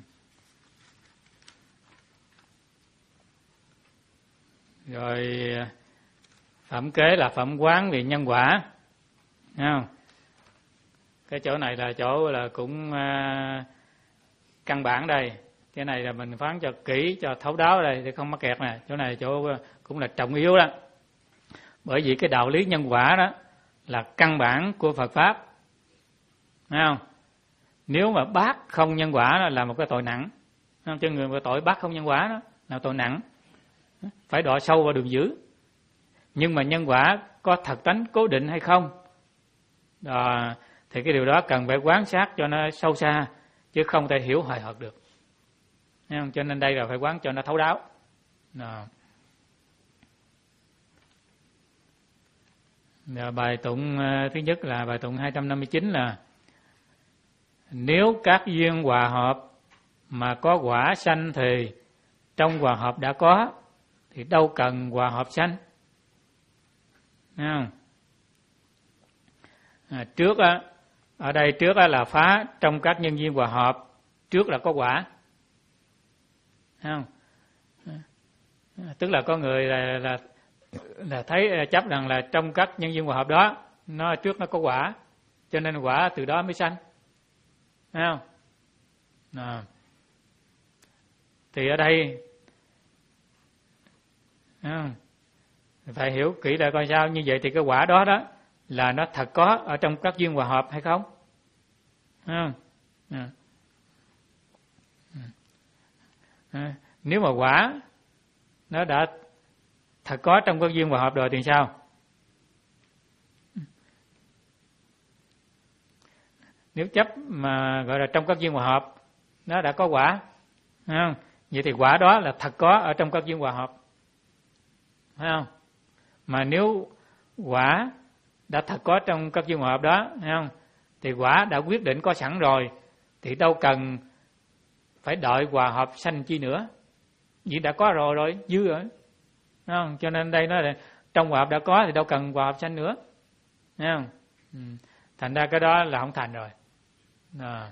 Rồi phẩm kế là phẩm quán về nhân quả, thấy không? Cái chỗ này là chỗ là cũng uh, căn bản đây. Cái này là mình phán cho kỹ, cho thấu đáo đây để không mắc kẹt nè. Chỗ này chỗ cũng là trọng yếu đó. Bởi vì cái đạo lý nhân quả đó là căn bản của Phật pháp. Thấy không? Nếu mà bát không nhân quả đó là một cái tội nặng. Cho người mà tội bát không nhân quả đó là tội nặng, phải đọa sâu vào đường dữ. Nhưng mà nhân quả có thật tánh cố định hay không đó, thì cái điều đó cần phải quan sát cho nó sâu xa, chứ không thể hiểu hời hợt được. Thấy không? Cho nên đây là phải quán cho nó thấu đáo đó. Rồi bài tụng thứ nhất là bài tụng hai trăm năm mươi chín là: nếu các duyên hòa hợp mà có quả sanh thì trong hòa hợp đã có, thì đâu cần hòa hợp sanh. Thấy không? À, trước á, ở đây trước á là phá trong các nhân duyên hòa hợp, trước là có quả. Thấy không? À, tức là có người là, là là thấy chấp rằng là trong các nhân duyên hòa hợp đó, nó trước nó có quả, cho nên quả từ đó mới sanh. Thấy không? À. Thì ở đây à, phải hiểu kỹ lại coi sao. Như vậy thì cái quả đó đó là nó thật có ở trong các duyên hòa hợp hay không? Thấy không? À. À, nếu mà quả nó đã thật có trong các duyên hòa hợp rồi thì sao? Nếu chấp mà gọi là trong các duyên hòa hợp nó đã có quả, thấy không? Vậy thì quả đó là thật có ở trong các duyên hòa hợp, thấy không? Mà nếu quả đã thật có trong các duyên hòa hợp đó, thấy không? Thì quả đã quyết định có sẵn rồi, thì đâu cần phải đợi hòa hợp sanh chi nữa. Vì đã có rồi rồi, dư rồi. Thấy không? Cho nên đây nó là trong hòa hợp đã có thì đâu cần hòa hợp sanh nữa. Thấy không? Ừ. Thành ra cái đó là không thành rồi. À.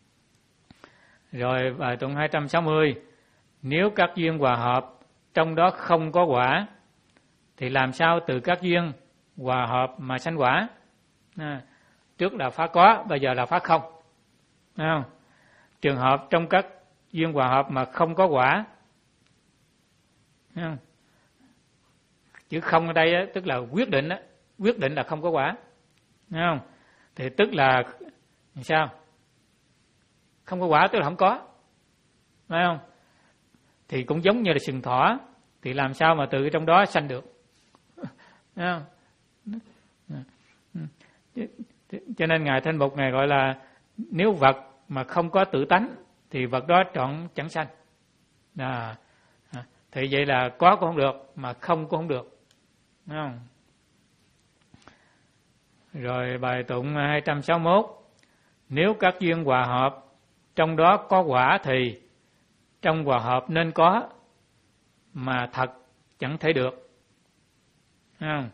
Rồi bài tụng hai trăm sáu mươi: nếu các duyên hòa hợp trong đó không có quả, thì làm sao từ các duyên hòa hợp mà sanh quả? À. Trước là phá có, bây giờ là phá không. Thấy không? Trường hợp trong các duyên hòa hợp mà không có quả, thấy không? Chữ không ở đây á, tức là quyết định á, quyết định là không có quả, thấy không? Thì tức là sao? Không có quả tức là không có, phải không? Thì cũng giống như là sừng thỏ, thì làm sao mà từ trong đó sanh được, thấy không? Cho nên Ngài Thanh Mục Ngài gọi là nếu vật mà không có tự tánh thì vật đó trọn chẳng sanh. À, thì vậy là có cũng không được, mà không cũng không được, thấy không? Rồi bài tụng hai trăm sáu mươi mốt: nếu các duyên hòa hợp trong đó có quả thì trong hòa hợp nên có, mà thật chẳng thể được. Thấy không?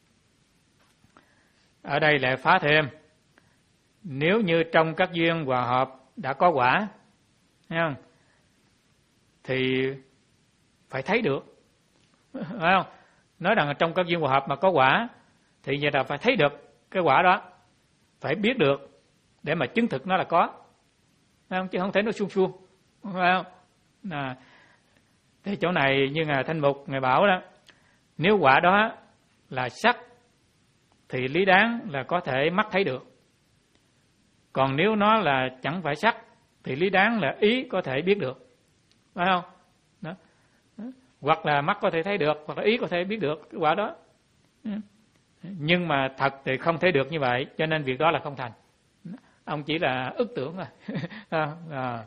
Ở đây lại phá thêm: nếu như trong các duyên hòa hợp đã có quả, thấy không? Thì phải thấy được, phải không? Nói rằng trong các duyên hòa hợp mà có quả thì vậy là phải thấy được cái quả đó, phải biết được để mà chứng thực nó là có, phải không? Chứ không thể nó suông suông, phải không? À, thì chỗ này như Ngài Thanh Mục Ngài bảo đó, nếu quả đó là sắc thì lý đáng là có thể mắt thấy được. Còn nếu nó là chẳng phải sắc thì lý đáng là ý có thể biết được, phải không? Đó. Đó. Hoặc là mắt có thể thấy được, hoặc là ý có thể biết được cái quả đó. Nhưng mà thật thì không thấy được như vậy, cho nên việc đó là không thành. Ông chỉ là ức tưởng thôi. à, à.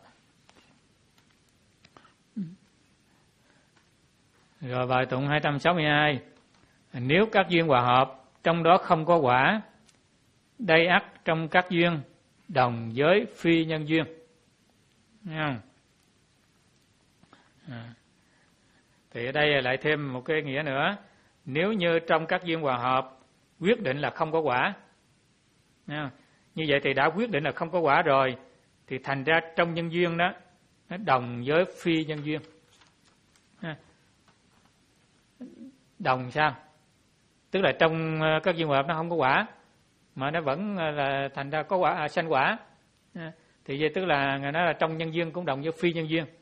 Rồi bài tụng hai trăm sáu mươi hai: nếu các duyên hòa hợp trong đó không có quả, đây ắt trong các duyên đồng với phi nhân duyên. Thấy không? À. Thì ở đây lại thêm một cái nghĩa nữa: nếu như trong các duyên hòa hợp quyết định là không có quả, thấy không? Như vậy thì đã quyết định là không có quả rồi, thì thành ra trong nhân duyên đó nó đồng với phi nhân duyên. Đồng sao? Tức là trong các duyên hòa hợp nó không có quả, mà nó vẫn là thành ra có quả, à, sanh quả. Thì vậy tức là Ngài nói là trong nhân duyên cũng đồng với phi nhân duyên.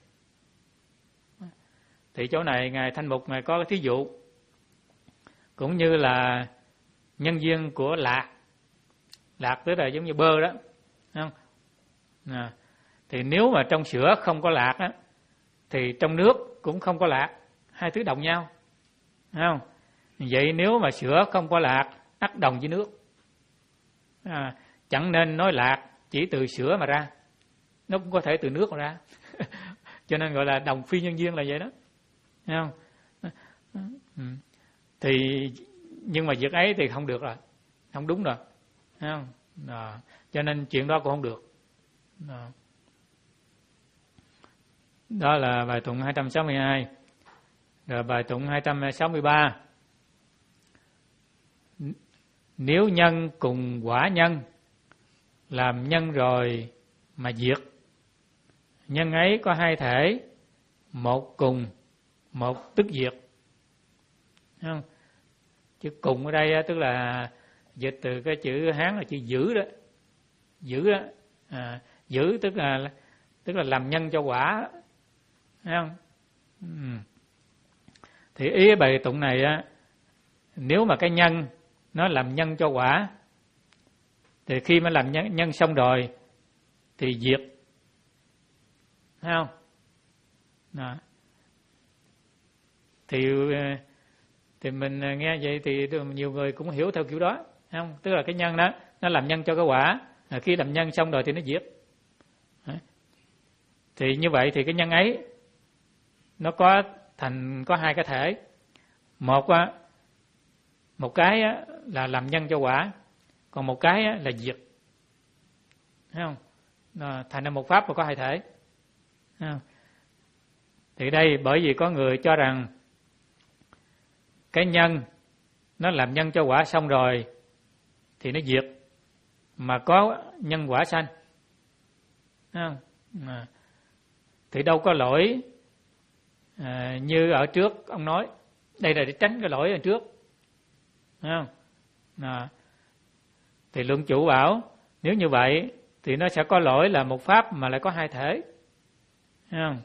Thì chỗ này Ngài Thanh Mục Ngài có cái thí dụ, cũng như là nhân duyên của lạc. Lạc tức là giống như bơ đó. không? À, thì nếu mà trong sữa không có lạc á, thì trong nước cũng không có lạc, hai thứ đồng nhau, không? Vậy nếu mà sữa không có lạc, ắt đồng với nước. À, chẳng nên nói lạc chỉ từ sữa mà ra, nó cũng có thể từ nước mà ra. Cho nên gọi là đồng phi nhân duyên là vậy đó, thấy không? Thì nhưng mà việc ấy thì không được rồi, không đúng rồi, thấy không? Đó. Cho nên chuyện đó cũng không được. Đó, đó là bài tụng hai trăm sáu mươi hai. Rồi bài tụng hai trăm sáu mươi ba. Nếu nhân cùng quả nhân, làm nhân rồi mà diệt. Nhân ấy có hai thể, một cùng, một tức diệt. Thấy không? Chữ cùng ở đây tức là dịch từ cái chữ Hán là chữ giữ đó. Giữ đó. À, giữ tức là tức là làm nhân cho quả. Thấy không? Ừ. Thì ý bài tụng này á, nếu mà cái nhân nó làm nhân cho quả, thì khi mà làm nhân, nhân xong rồi thì diệt. Thấy không? Đó. Thì thì mình nghe vậy thì nhiều người cũng hiểu theo kiểu đó, thấy không? Tức là cái nhân đó nó làm nhân cho cái quả, à, khi làm nhân xong rồi thì nó diệt. Đấy. Thì như vậy thì cái nhân ấy nó có thành có hai cái thể. Một á, một cái á, là làm nhân cho quả, còn một cái á, là diệt. Thấy không? Đó, thành ra một pháp mà có hai thể. Thấy không? Thì đây bởi vì có người cho rằng cái nhân nó làm nhân cho quả xong rồi thì nó diệt, mà có nhân quả sanh. Thấy không? À, thì đâu có lỗi à, như ở trước ông nói. Đây là để tránh cái lỗi ở trước. Thấy không? À, thì luận chủ bảo nếu như vậy thì nó sẽ có lỗi là một pháp mà lại có hai thể. Thấy không?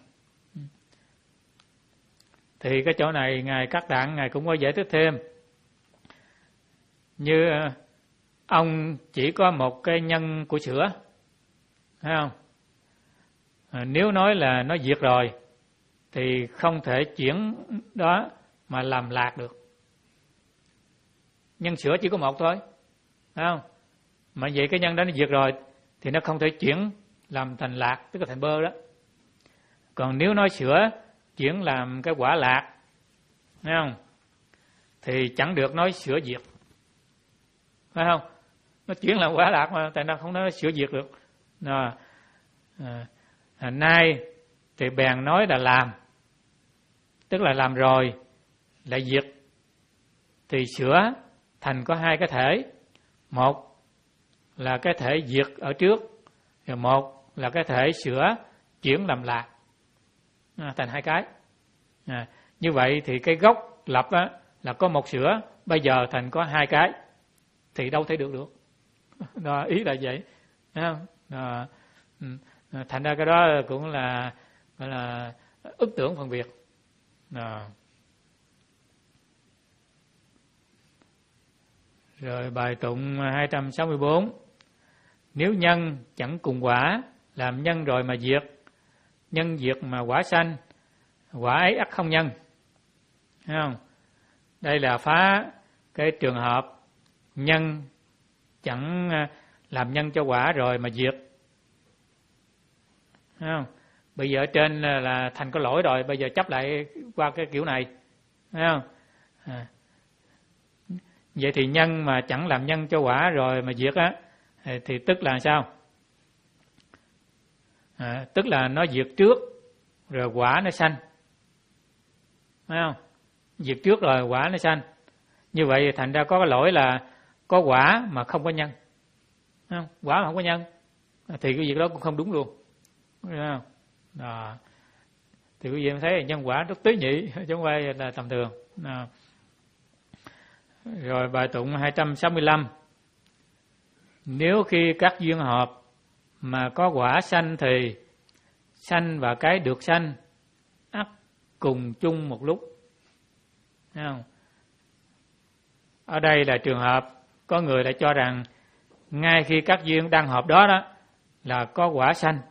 Thì cái chỗ này Ngài Các Tạng Ngài cũng có giải thích thêm. Như ông chỉ có một cái nhân của sữa, thấy không? À, nếu nói là nó diệt rồi thì không thể chuyển đó mà làm lạc được. Nhân sữa chỉ có một thôi, thấy không? Mà vậy cái nhân đó nó diệt rồi thì nó không thể chuyển làm thành lạc, tức là thành bơ đó. Còn nếu nói sữa chuyển làm cái quả lạc, thấy không? Thì chẳng được nói sữa diệt, phải không? Nó chuyển làm quả lạc mà, tại nó không nói sữa diệt được. Đó. À, à, nay thì bèn nói là làm, tức là làm rồi lại diệt. Thì sữa thành có hai cái thể, một là cái thể diệt ở trước, rồi một là cái thể sữa chuyển làm lạc, à, thành hai cái. À, như vậy thì cái gốc lập á, là có một sữa, bây giờ thành có hai cái, thì đâu thể được được. Đó, ý là vậy, thấy không? Đó, thành ra cái đó cũng là gọi là ức tưởng phân biệt. Đó. Rồi bài tụng hai trăm sáu mươi bốn. Nếu nhân chẳng cùng quả, làm nhân rồi mà diệt. Nhân diệt mà quả sanh, quả ấy ắt không nhân. Thấy không? Đây là phá cái trường hợp nhân chẳng làm nhân cho quả rồi mà diệt. Thấy không? Bây giờ ở trên là thành có lỗi rồi, bây giờ chấp lại qua cái kiểu này. Thấy không? À. Vậy thì nhân mà chẳng làm nhân cho quả rồi mà diệt á, thì tức là sao? À, tức là nó diệt trước rồi quả nó sanh, phải không? Diệt trước rồi quả nó sanh. Như vậy thành ra có cái lỗi là có quả mà không có nhân, phải không? Quả mà không có nhân thì cái việc đó cũng không đúng luôn, phải không? Đó. Thì quý vị thấy là nhân quả rất tế nhị, chứ không phải là tầm thường. Đó. Rồi bài tụng hai trăm sáu mươi lăm. Nếu khi các duyên hợp mà có quả sanh thì sanh và cái được sanh ắt cùng chung một lúc. Thấy không? Ở đây là trường hợp có người lại cho rằng ngay khi các duyên đang hợp đó đó là có quả sanh,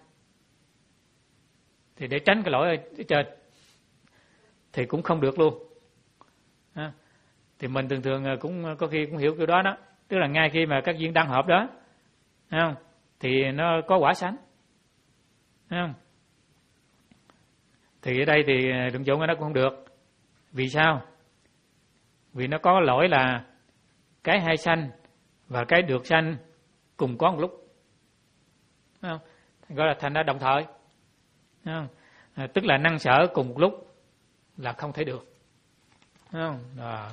thì để tránh cái lỗi ở trên thì cũng không được luôn. À, thì mình thường thường cũng có khi cũng hiểu kiểu đó đó, tức là ngay khi mà các duyên đang hợp đó, thấy không, thì nó có quả sanh, thấy không? Thì ở đây thì đụng chỗ nó cũng không được. Vì sao? Vì nó có lỗi là cái hay sanh và cái được sanh cùng có một lúc, thấy không? Gọi là thành ra đồng thời, thấy không? À, tức là năng sở cùng một lúc là không thể được, thấy không? Đó.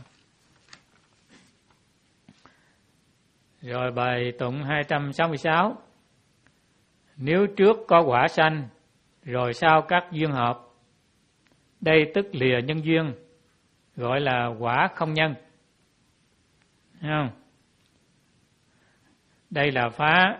Rồi bài tụng hai trăm sáu mươi sáu. Nếu trước có quả sanh, rồi sau các duyên hợp, đây tức lìa nhân duyên, gọi là quả không nhân. Thấy không? Đây là phá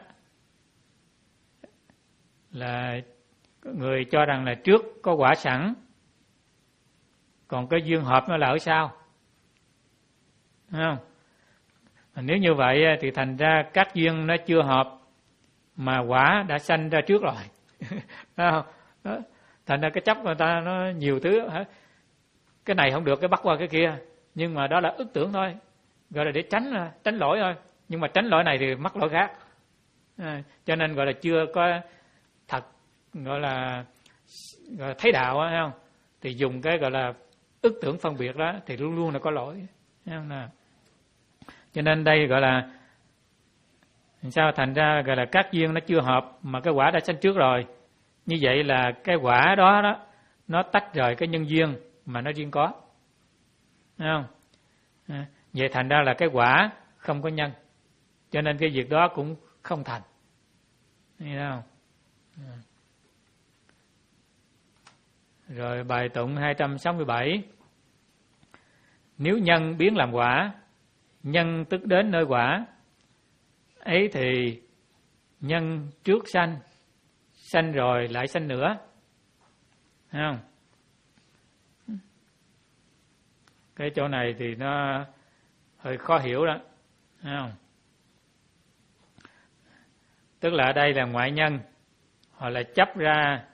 là người cho rằng là trước có quả sẵn, còn cái duyên hợp nó là ở sau. Thấy không? Nếu như vậy thì thành ra các duyên nó chưa hợp mà quả đã sanh ra trước rồi. Thấy không? Đó. Thành ra cái chấp người ta nó nhiều thứ, cái này không được cái bắt qua cái kia, nhưng mà đó là ức tưởng thôi, gọi là để tránh tránh lỗi thôi, nhưng mà tránh lỗi này thì mắc lỗi khác. À, cho nên gọi là chưa có thật, gọi là, gọi là thấy đạo, thấy không? Thì dùng cái gọi là ức tưởng phân biệt đó thì luôn luôn là có lỗi, thấy không nào? Cho nên đây gọi là sao, thành ra gọi là các duyên nó chưa hợp mà cái quả đã sanh trước rồi. Như vậy là cái quả đó đó nó tách rời cái nhân duyên mà nó riêng có, thấy không? À, vậy thành ra là cái quả không có nhân, cho nên cái việc đó cũng không thành, thấy không? À. Rồi bài tụng hai trăm sáu mươi bảy. Nếu nhân biến làm quả, nhân tức đến nơi quả, ấy thì nhân trước sanh, sanh rồi lại sanh nữa, thấy không? Cái chỗ này thì nó hơi khó hiểu đó, thấy không? Tức là ở đây là ngoại nhân, họ lại chấp ra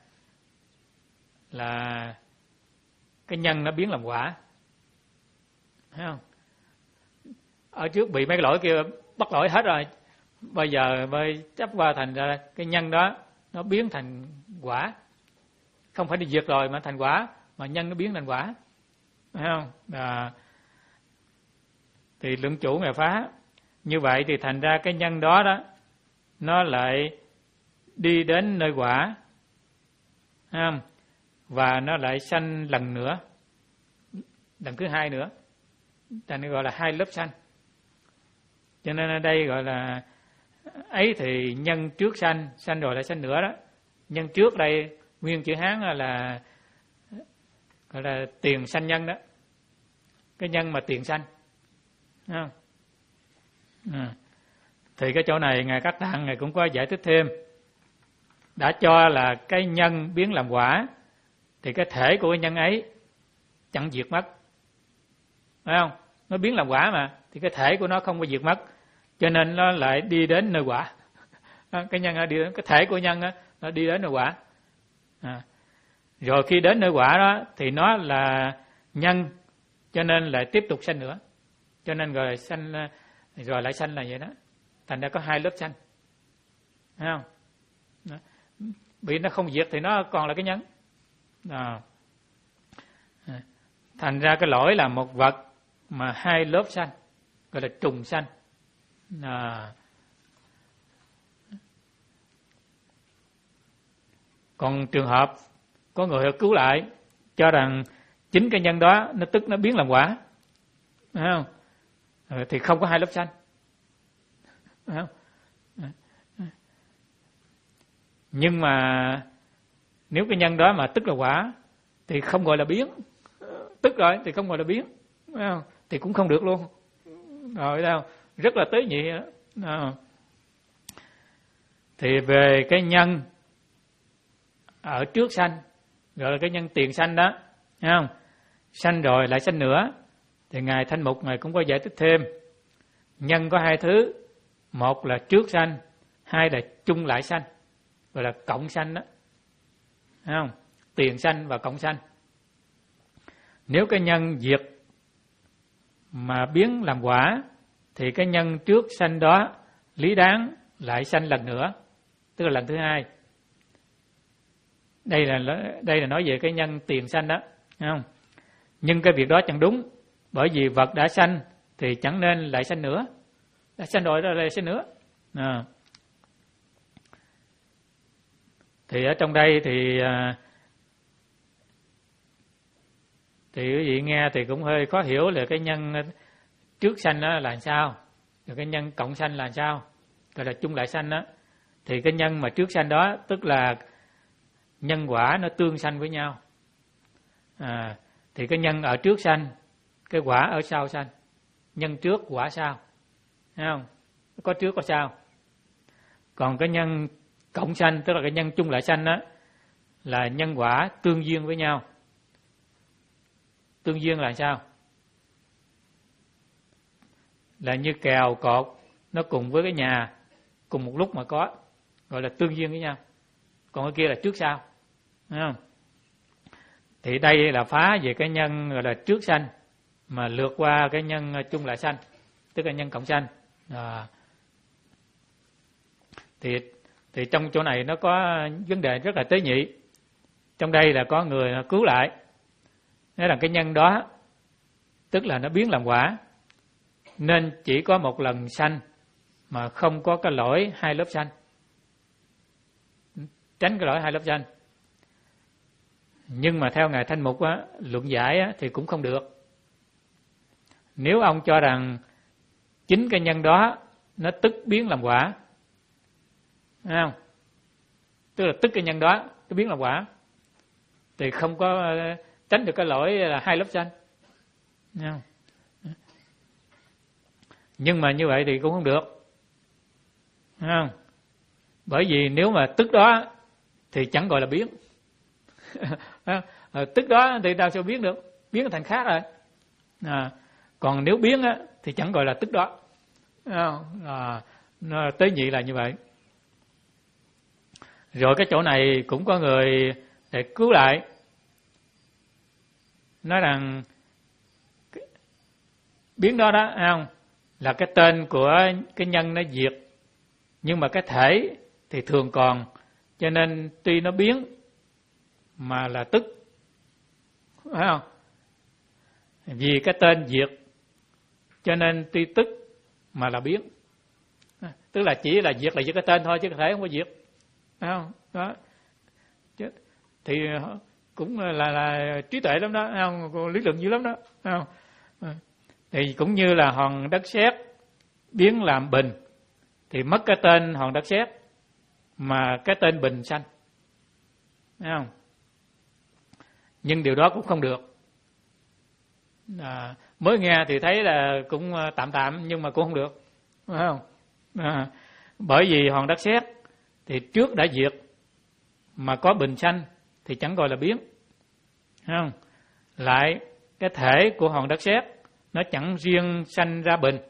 là cái nhân nó biến làm quả, thấy không? Ở trước bị mấy cái lỗi kia bắt lỗi hết rồi, bây giờ mới chấp qua thành ra cái nhân đó nó biến thành quả, không phải đi diệt rồi mà thành quả, mà nhân nó biến thành quả, thấy không? À, thì luận chủ ngài phá như vậy thì thành ra cái nhân đó đó nó lại đi đến nơi quả, thấy không? Và nó lại sanh lần nữa, lần thứ hai nữa, thành gọi là hai lớp sanh. Cho nên ở đây gọi là ấy thì nhân trước sanh, sanh rồi lại sanh nữa đó. Nhân trước đây nguyên chữ Hán là gọi là tiền sanh nhân đó, cái nhân mà tiền sanh, thấy không? À. Thì cái chỗ này ngài Các Tạng ngài cũng có giải thích thêm, đã cho là cái nhân biến làm quả thì cái thể của cái nhân ấy chẳng diệt mất, phải không? Nó biến làm quả mà, thì cái thể của nó không có diệt mất, cho nên nó lại đi đến nơi quả. Cái nhân nó đi đến, cái thể của nhân đó, nó đi đến nơi quả. À. Rồi khi đến nơi quả đó thì nó là nhân, cho nên lại tiếp tục sanh nữa, cho nên rồi sanh rồi lại sanh là vậy đó. Thành ra có hai lớp sanh, thấy không? Đó. Vì nó không diệt thì nó còn là cái nhân. À. Thành ra cái lỗi là một vật mà hai lớp sanh, gọi là trùng sanh. À. Còn trường hợp có người họ cứu lại, cho rằng chính cái nhân đó nó tức nó biến làm quả, thấy không? À, thì không có hai lớp sanh, thấy không? À. Nhưng mà nếu cái nhân đó mà tức là quả thì không gọi là biến, tức rồi thì không gọi là biến, thấy không? Thì cũng không được luôn, rồi đâu rất là tế nhị đó. À. Thì về cái nhân ở trước sanh, gọi là cái nhân tiền sanh đó, thấy không? Sanh rồi lại sanh nữa, thì ngài Thanh Mục ngài cũng có giải thích thêm, nhân có hai thứ, một là trước sanh, hai là chung lại sanh, gọi là cộng sanh đó, thấy không? Tiền sanh và cộng sanh. Nếu cái nhân diệt mà biến làm quả thì cái nhân trước sanh đó lý đáng lại sanh lần nữa, tức là lần thứ hai. Đây là đây là nói về cái nhân tiền sanh đó, thấy không? Nhưng cái việc đó chẳng đúng, bởi vì vật đã sanh thì chẳng nên lại sanh nữa, đã sanh rồi rồi lại sanh nữa. À. Thì ở trong đây thì thì quý vị nghe thì cũng hơi khó hiểu là cái nhân trước sanh đó là sao, rồi cái nhân cộng sanh là sao, gọi là chung lại sanh đó. Thì cái nhân mà trước sanh đó tức là nhân quả nó tương sanh với nhau. À, thì cái nhân ở trước sanh, cái quả ở sau sanh. Nhân trước quả sau, thấy không? Có trước có sau. Còn cái nhân cộng sanh tức là cái nhân chung lại sanh đó là nhân quả tương duyên với nhau. Tương duyên là sao? Là như kèo cột nó cùng với cái nhà cùng một lúc mà có, gọi là tương duyên với nhau. Còn cái kia là trước sau, thấy không? Thì đây là phá về cái nhân gọi là trước sanh mà lược qua cái nhân chung lại sanh, tức là nhân cộng sanh. À. Thì thì trong chỗ này nó có vấn đề rất là tế nhị. Trong đây là có người cứu lại, nói là cái nhân đó tức là nó biến làm quả, nên chỉ có một lần sanh mà không có cái lỗi hai lớp sanh, tránh cái lỗi hai lớp sanh. Nhưng mà theo ngài Thanh Mục á, luận giải á, thì cũng không được. Nếu ông cho rằng chính cái nhân đó nó tức biến làm quả, thấy không? Tức là tức cái nhân đó cái biến làm quả, thì không có tránh được cái lỗi là hai lớp sanh, thấy không? Nhưng mà như vậy thì cũng không được, thấy không? Bởi vì nếu mà tức đó thì chẳng gọi là biến. Tức đó thì sao sao biến được, biến thành khác rồi. À, còn nếu biến á, thì chẳng gọi là tức đó. À, nó tế nhị là như vậy. Rồi cái chỗ này cũng có người để cứu lại, nói rằng biến đó đó, không là cái tên của cái nhân nó diệt, nhưng mà cái thể thì thường còn, cho nên tuy nó biến mà là tức, phải không? Vì cái tên diệt cho nên tuy tức mà là biến. Tức là chỉ là diệt là diệt cái tên thôi chứ cái thể không có diệt, phải không? Đó. Thì cũng là là trí tuệ lắm đó, không? Lý luận dữ lắm đó, không? Thì cũng như là hòn đất sét biến làm bình thì mất cái tên hòn đất sét mà cái tên bình sanh, thấy không? Nhưng điều đó cũng không được. À, mới nghe thì thấy là cũng tạm tạm nhưng mà cũng không được, phải không? À, bởi vì hòn đất sét thì trước đã diệt mà có bình sanh thì chẳng gọi là biến, thấy không? Lại cái thể của hòn đất sét nó chẳng riêng sanh ra bình,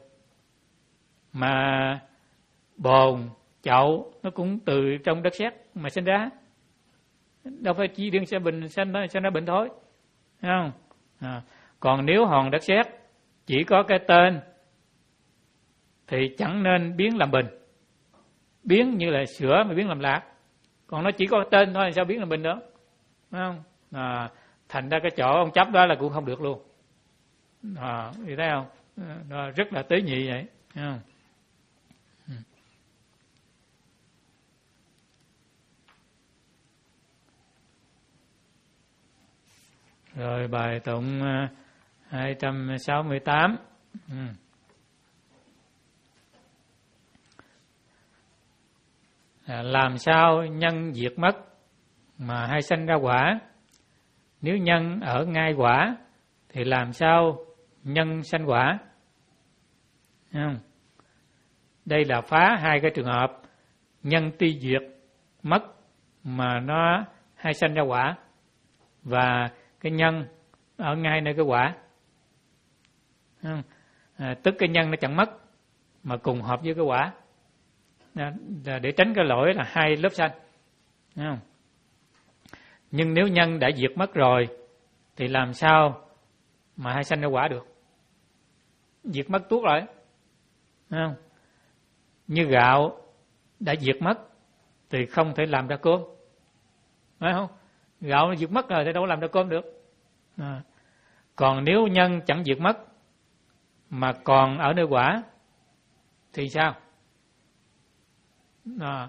mà bồn chậu nó cũng từ trong đất sét mà sinh ra, đâu phải chỉ riêng sanh bình sanh nó sanh ra bình thôi, thấy không? À, còn nếu hòn đất sét chỉ có cái tên thì chẳng nên biến làm bình, biến như là sữa mà biến làm lạc. Còn nó chỉ có cái tên thôi thì sao biến làm bình được, thấy không? À, thành ra cái chỗ ông chấp đó là cũng không được luôn. À, thì thấy không? Nó rất là tế nhị vậy, thấy không? Rồi bài tụng hai trăm sáu mươi tám. Ừ. À, làm sao nhân diệt mất mà hay sanh ra quả? Nếu nhân ở ngay quả thì làm sao nhân sanh quả? Không? Đây là phá hai cái trường hợp nhân tuy diệt mất mà nó hay sanh ra quả, và cái nhân ở ngay nơi cái quả. Không? À, tức cái nhân nó chẳng mất mà cùng hợp với cái quả, à, để tránh cái lỗi là hai lớp sanh. Thấy không? Nhưng nếu nhân đã diệt mất rồi thì làm sao mà hay sanh ra quả được? Diệt mất tuốt rồi. Thấy không? Như gạo đã diệt mất thì không thể làm ra cơm. Phải không? Gạo nó diệt mất rồi thì đâu có làm ra cơm được. À. Còn nếu nhân chẳng diệt mất mà còn ở nơi quả thì sao? À.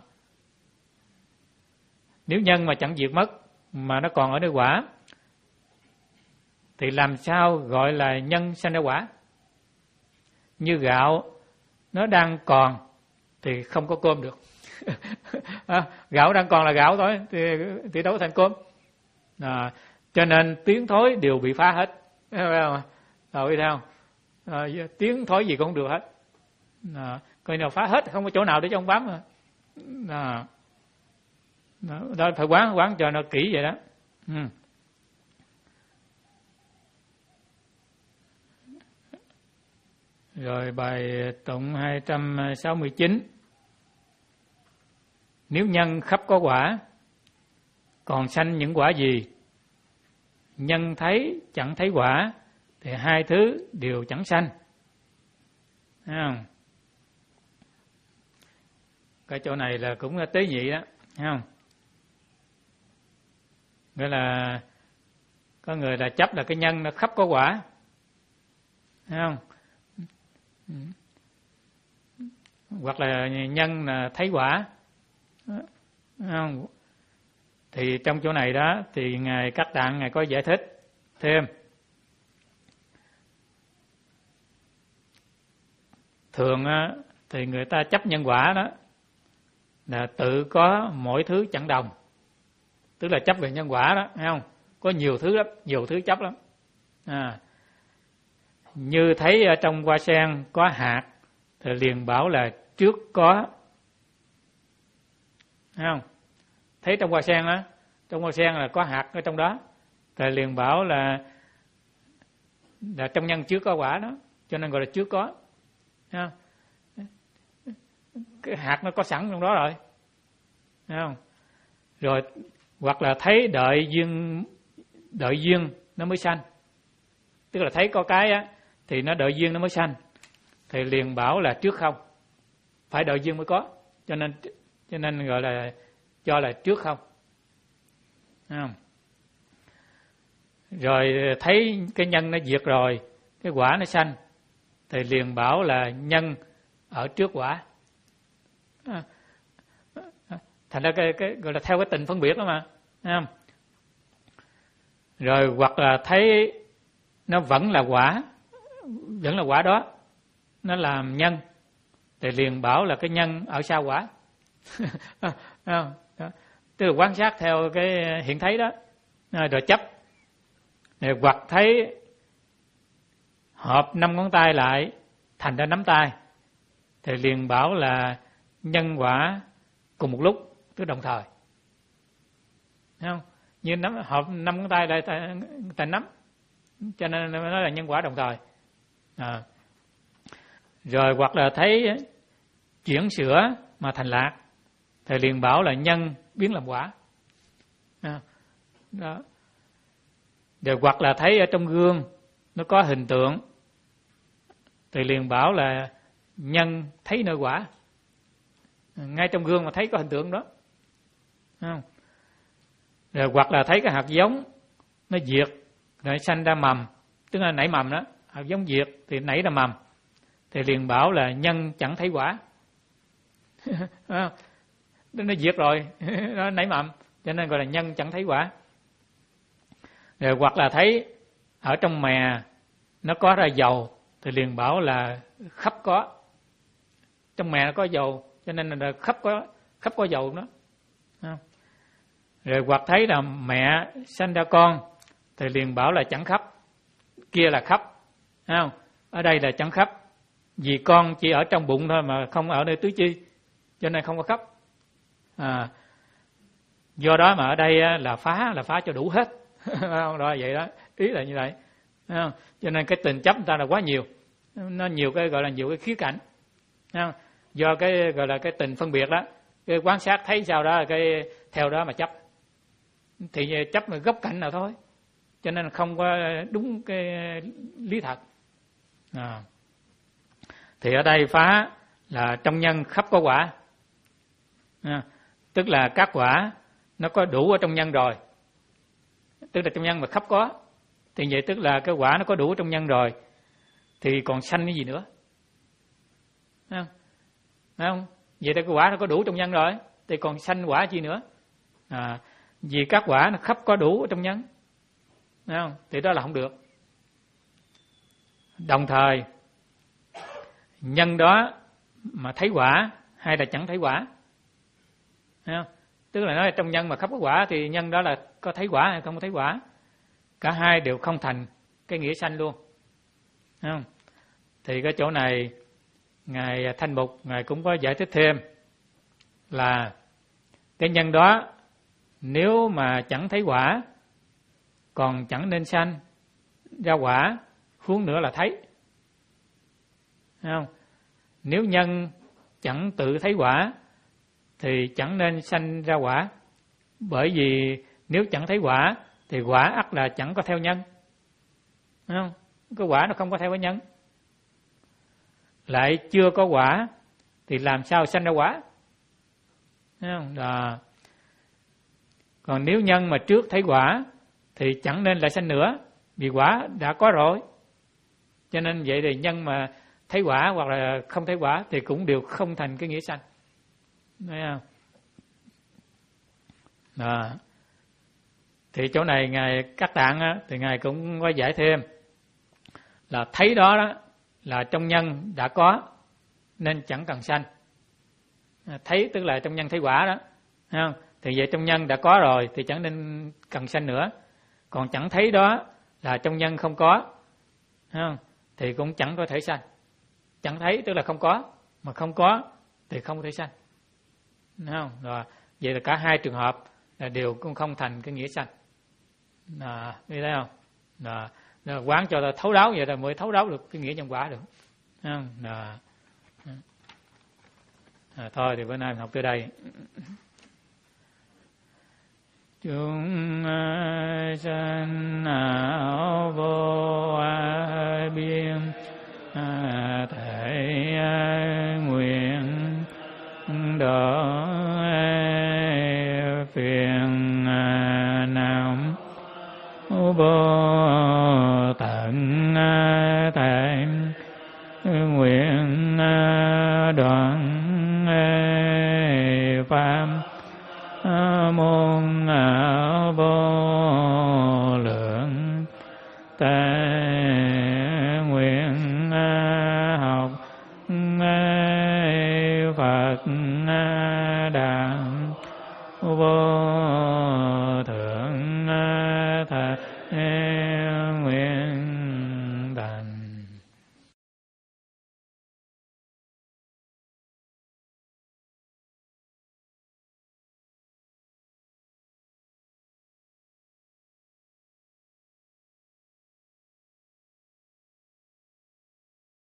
Nếu nhân mà chẳng diệt mất mà nó còn ở nơi quả thì làm sao gọi là nhân sanh ra quả? Như gạo nó đang còn thì không có cơm được. À, gạo đang còn là gạo thôi thì, thì đâu có thành cơm. À, cho nên tiến thối đều bị phá hết. Rồi biết không? À, tiến thối gì cũng không được hết. À, coi nào phá hết, không có chỗ nào để cho ông bám. À, đó phải quán quán cho nó kỹ vậy đó. Ừ. Rồi bài tụng hai trăm sáu mươi chín. Nếu nhân khắp có quả, còn sanh những quả gì? Nhân thấy chẳng thấy quả thì hai thứ đều chẳng sanh. Thấy không? Cái chỗ này là cũng là tế nhị đó, thấy không? Nghĩa là có người là chấp là cái nhân nó khắp có quả. Thấy không? Hoặc là nhân là thấy quả. Không? Thì trong chỗ này đó thì ngài Các Tạng ngài có giải thích thêm. Thường thì người ta chấp nhân quả đó là tự có mỗi thứ chẳng đồng, tức là chấp về nhân quả đó, thấy không? Có nhiều thứ lắm, nhiều thứ chấp lắm. À, như thấy ở trong hoa sen có hạt thì liền bảo là trước có. Thấy không? Thấy trong hoa sen đó, trong hoa sen là có hạt ở trong đó, thì liền bảo là là trong nhân trước có quả đó, cho nên gọi là trước có. Thấy không? Cái hạt nó có sẵn trong đó rồi. Thấy không? Rồi hoặc là thấy đợi duyên, đợi duyên nó mới sanh, tức là thấy có cái á thì nó đợi duyên nó mới sanh, thì liền bảo là trước không, phải đợi duyên mới có, cho nên cho nên gọi là cho là trước không. Thấy không? Rồi thấy cái nhân nó diệt rồi, cái quả nó sanh, thì liền bảo là nhân ở trước quả. À, thành ra cái, cái gọi là theo cái tình phân biệt đó mà, thấy không? Rồi hoặc là thấy nó vẫn là quả, vẫn là quả đó, nó làm nhân, thì liền bảo là cái nhân ở sau quả. Đó. Tức là quan sát theo cái hiện thấy đó, rồi chấp. Rồi hoặc thấy hợp năm ngón tay lại thành ra nắm tay, thì liền bảo là nhân quả cùng một lúc, tức đồng thời. Thấy không? Như nắm, hợp năm ngón tay lại thành nắm, cho nên nó là nhân quả đồng thời. À. Rồi hoặc là thấy chuyển sữa mà thành lạc, thì liền bảo là nhân biến làm quả. À. Đó. Rồi hoặc là thấy ở trong gương nó có hình tượng, thì liền bảo là nhân thấy nơi quả. Ngay trong gương mà thấy có hình tượng đó. Không? Rồi hoặc là thấy cái hạt giống nó diệt rồi sanh ra mầm, tức là nảy mầm đó, hạt giống diệt thì nảy ra mầm, thì liền bảo là nhân chẳng thấy quả. Nó diệt rồi, nó nảy mầm, cho nên gọi là nhân chẳng thấy quả. Rồi hoặc là thấy ở trong mè nó có ra dầu, thì liền bảo là khắp có. Trong mè nó có dầu, cho nên là khắp có, khắp có dầu đó. Rồi hoặc thấy là mẹ sanh ra con, thì liền bảo là chẳng khắp, kia là khắp. Không? Ở đây là chẳng khắp, vì con chỉ ở trong bụng thôi mà không ở nơi tứ chi, cho nên không có khắp. À, do đó mà ở đây là phá, là phá cho đủ hết. Không, đó vậy đó, ý là như vậy. Không? Cho nên cái tình chấp người ta là quá nhiều, nó nhiều cái gọi là nhiều cái khía cạnh. Không? Do cái gọi là cái tình phân biệt đó, cái quan sát thấy sao đó, cái theo đó mà chấp, thì chấp là góc cạnh nào thôi, cho nên không có đúng cái lý thật. À. Thì ở đây phá là trong nhân khắp có quả, à, tức là các quả nó có đủ ở trong nhân rồi, tức là trong nhân mà khắp có, thì vậy tức là cái quả nó có đủ ở trong nhân rồi, thì còn sanh cái gì nữa, thấy không? Thấy không? Vậy thì cái quả nó có đủ trong nhân rồi, thì còn sanh quả chi nữa? À, vì các quả nó khắp có đủ ở trong nhân, thấy không? Thì đó là không được. Đồng thời nhân đó mà thấy quả hay là chẳng thấy quả, thấy không? Tức là nói trong nhân mà khắp có quả thì nhân đó là có thấy quả hay không có thấy quả, cả hai đều không thành cái nghĩa sanh luôn, thấy không? Thì cái chỗ này ngài Thanh Mục ngài cũng có giải thích thêm là cái nhân đó nếu mà chẳng thấy quả còn chẳng nên sanh ra quả, huống nữa là thấy, thấy không? Nếu nhân chẳng tự thấy quả thì chẳng nên sanh ra quả, bởi vì nếu chẳng thấy quả thì quả ắt là chẳng có theo nhân, thấy không? Cái quả nó không có theo cái nhân, lại chưa có quả thì làm sao sanh ra quả, thấy không? Đó. Còn nếu nhân mà trước thấy quả thì chẳng nên lại sanh nữa, vì quả đã có rồi, cho nên vậy thì nhân mà thấy quả hoặc là không thấy quả thì cũng đều không thành cái nghĩa sanh, thấy không? Đó. Thì chỗ này ngài Các Tạng á, thì ngài cũng có giải thêm là thấy đó, đó là trong nhân đã có nên chẳng cần sanh. Thấy tức là trong nhân thấy quả đó, thấy không? Thì vậy trong nhân đã có rồi thì chẳng nên cần sanh nữa. Còn chẳng thấy đó là trong nhân không có, thấy không? Thì cũng chẳng có thể sanh. Chẳng thấy tức là không có, mà không có thì không thể sanh, thấy không? Rồi vậy là cả hai trường hợp là đều cũng không thành cái nghĩa sanh. À, biết thấy không? À, quán cho ta thấu đáo vậy là mới thấu đáo được cái nghĩa nhân quả được, thấy không? À, à, thôi thì bữa nay mình học tới đây. Chúng sanh ảo vô a biên thể nguyện độ phiền não vô tận thể nguyện đoạn pháp môn vô lượng tế nguyện học Phật đạo vô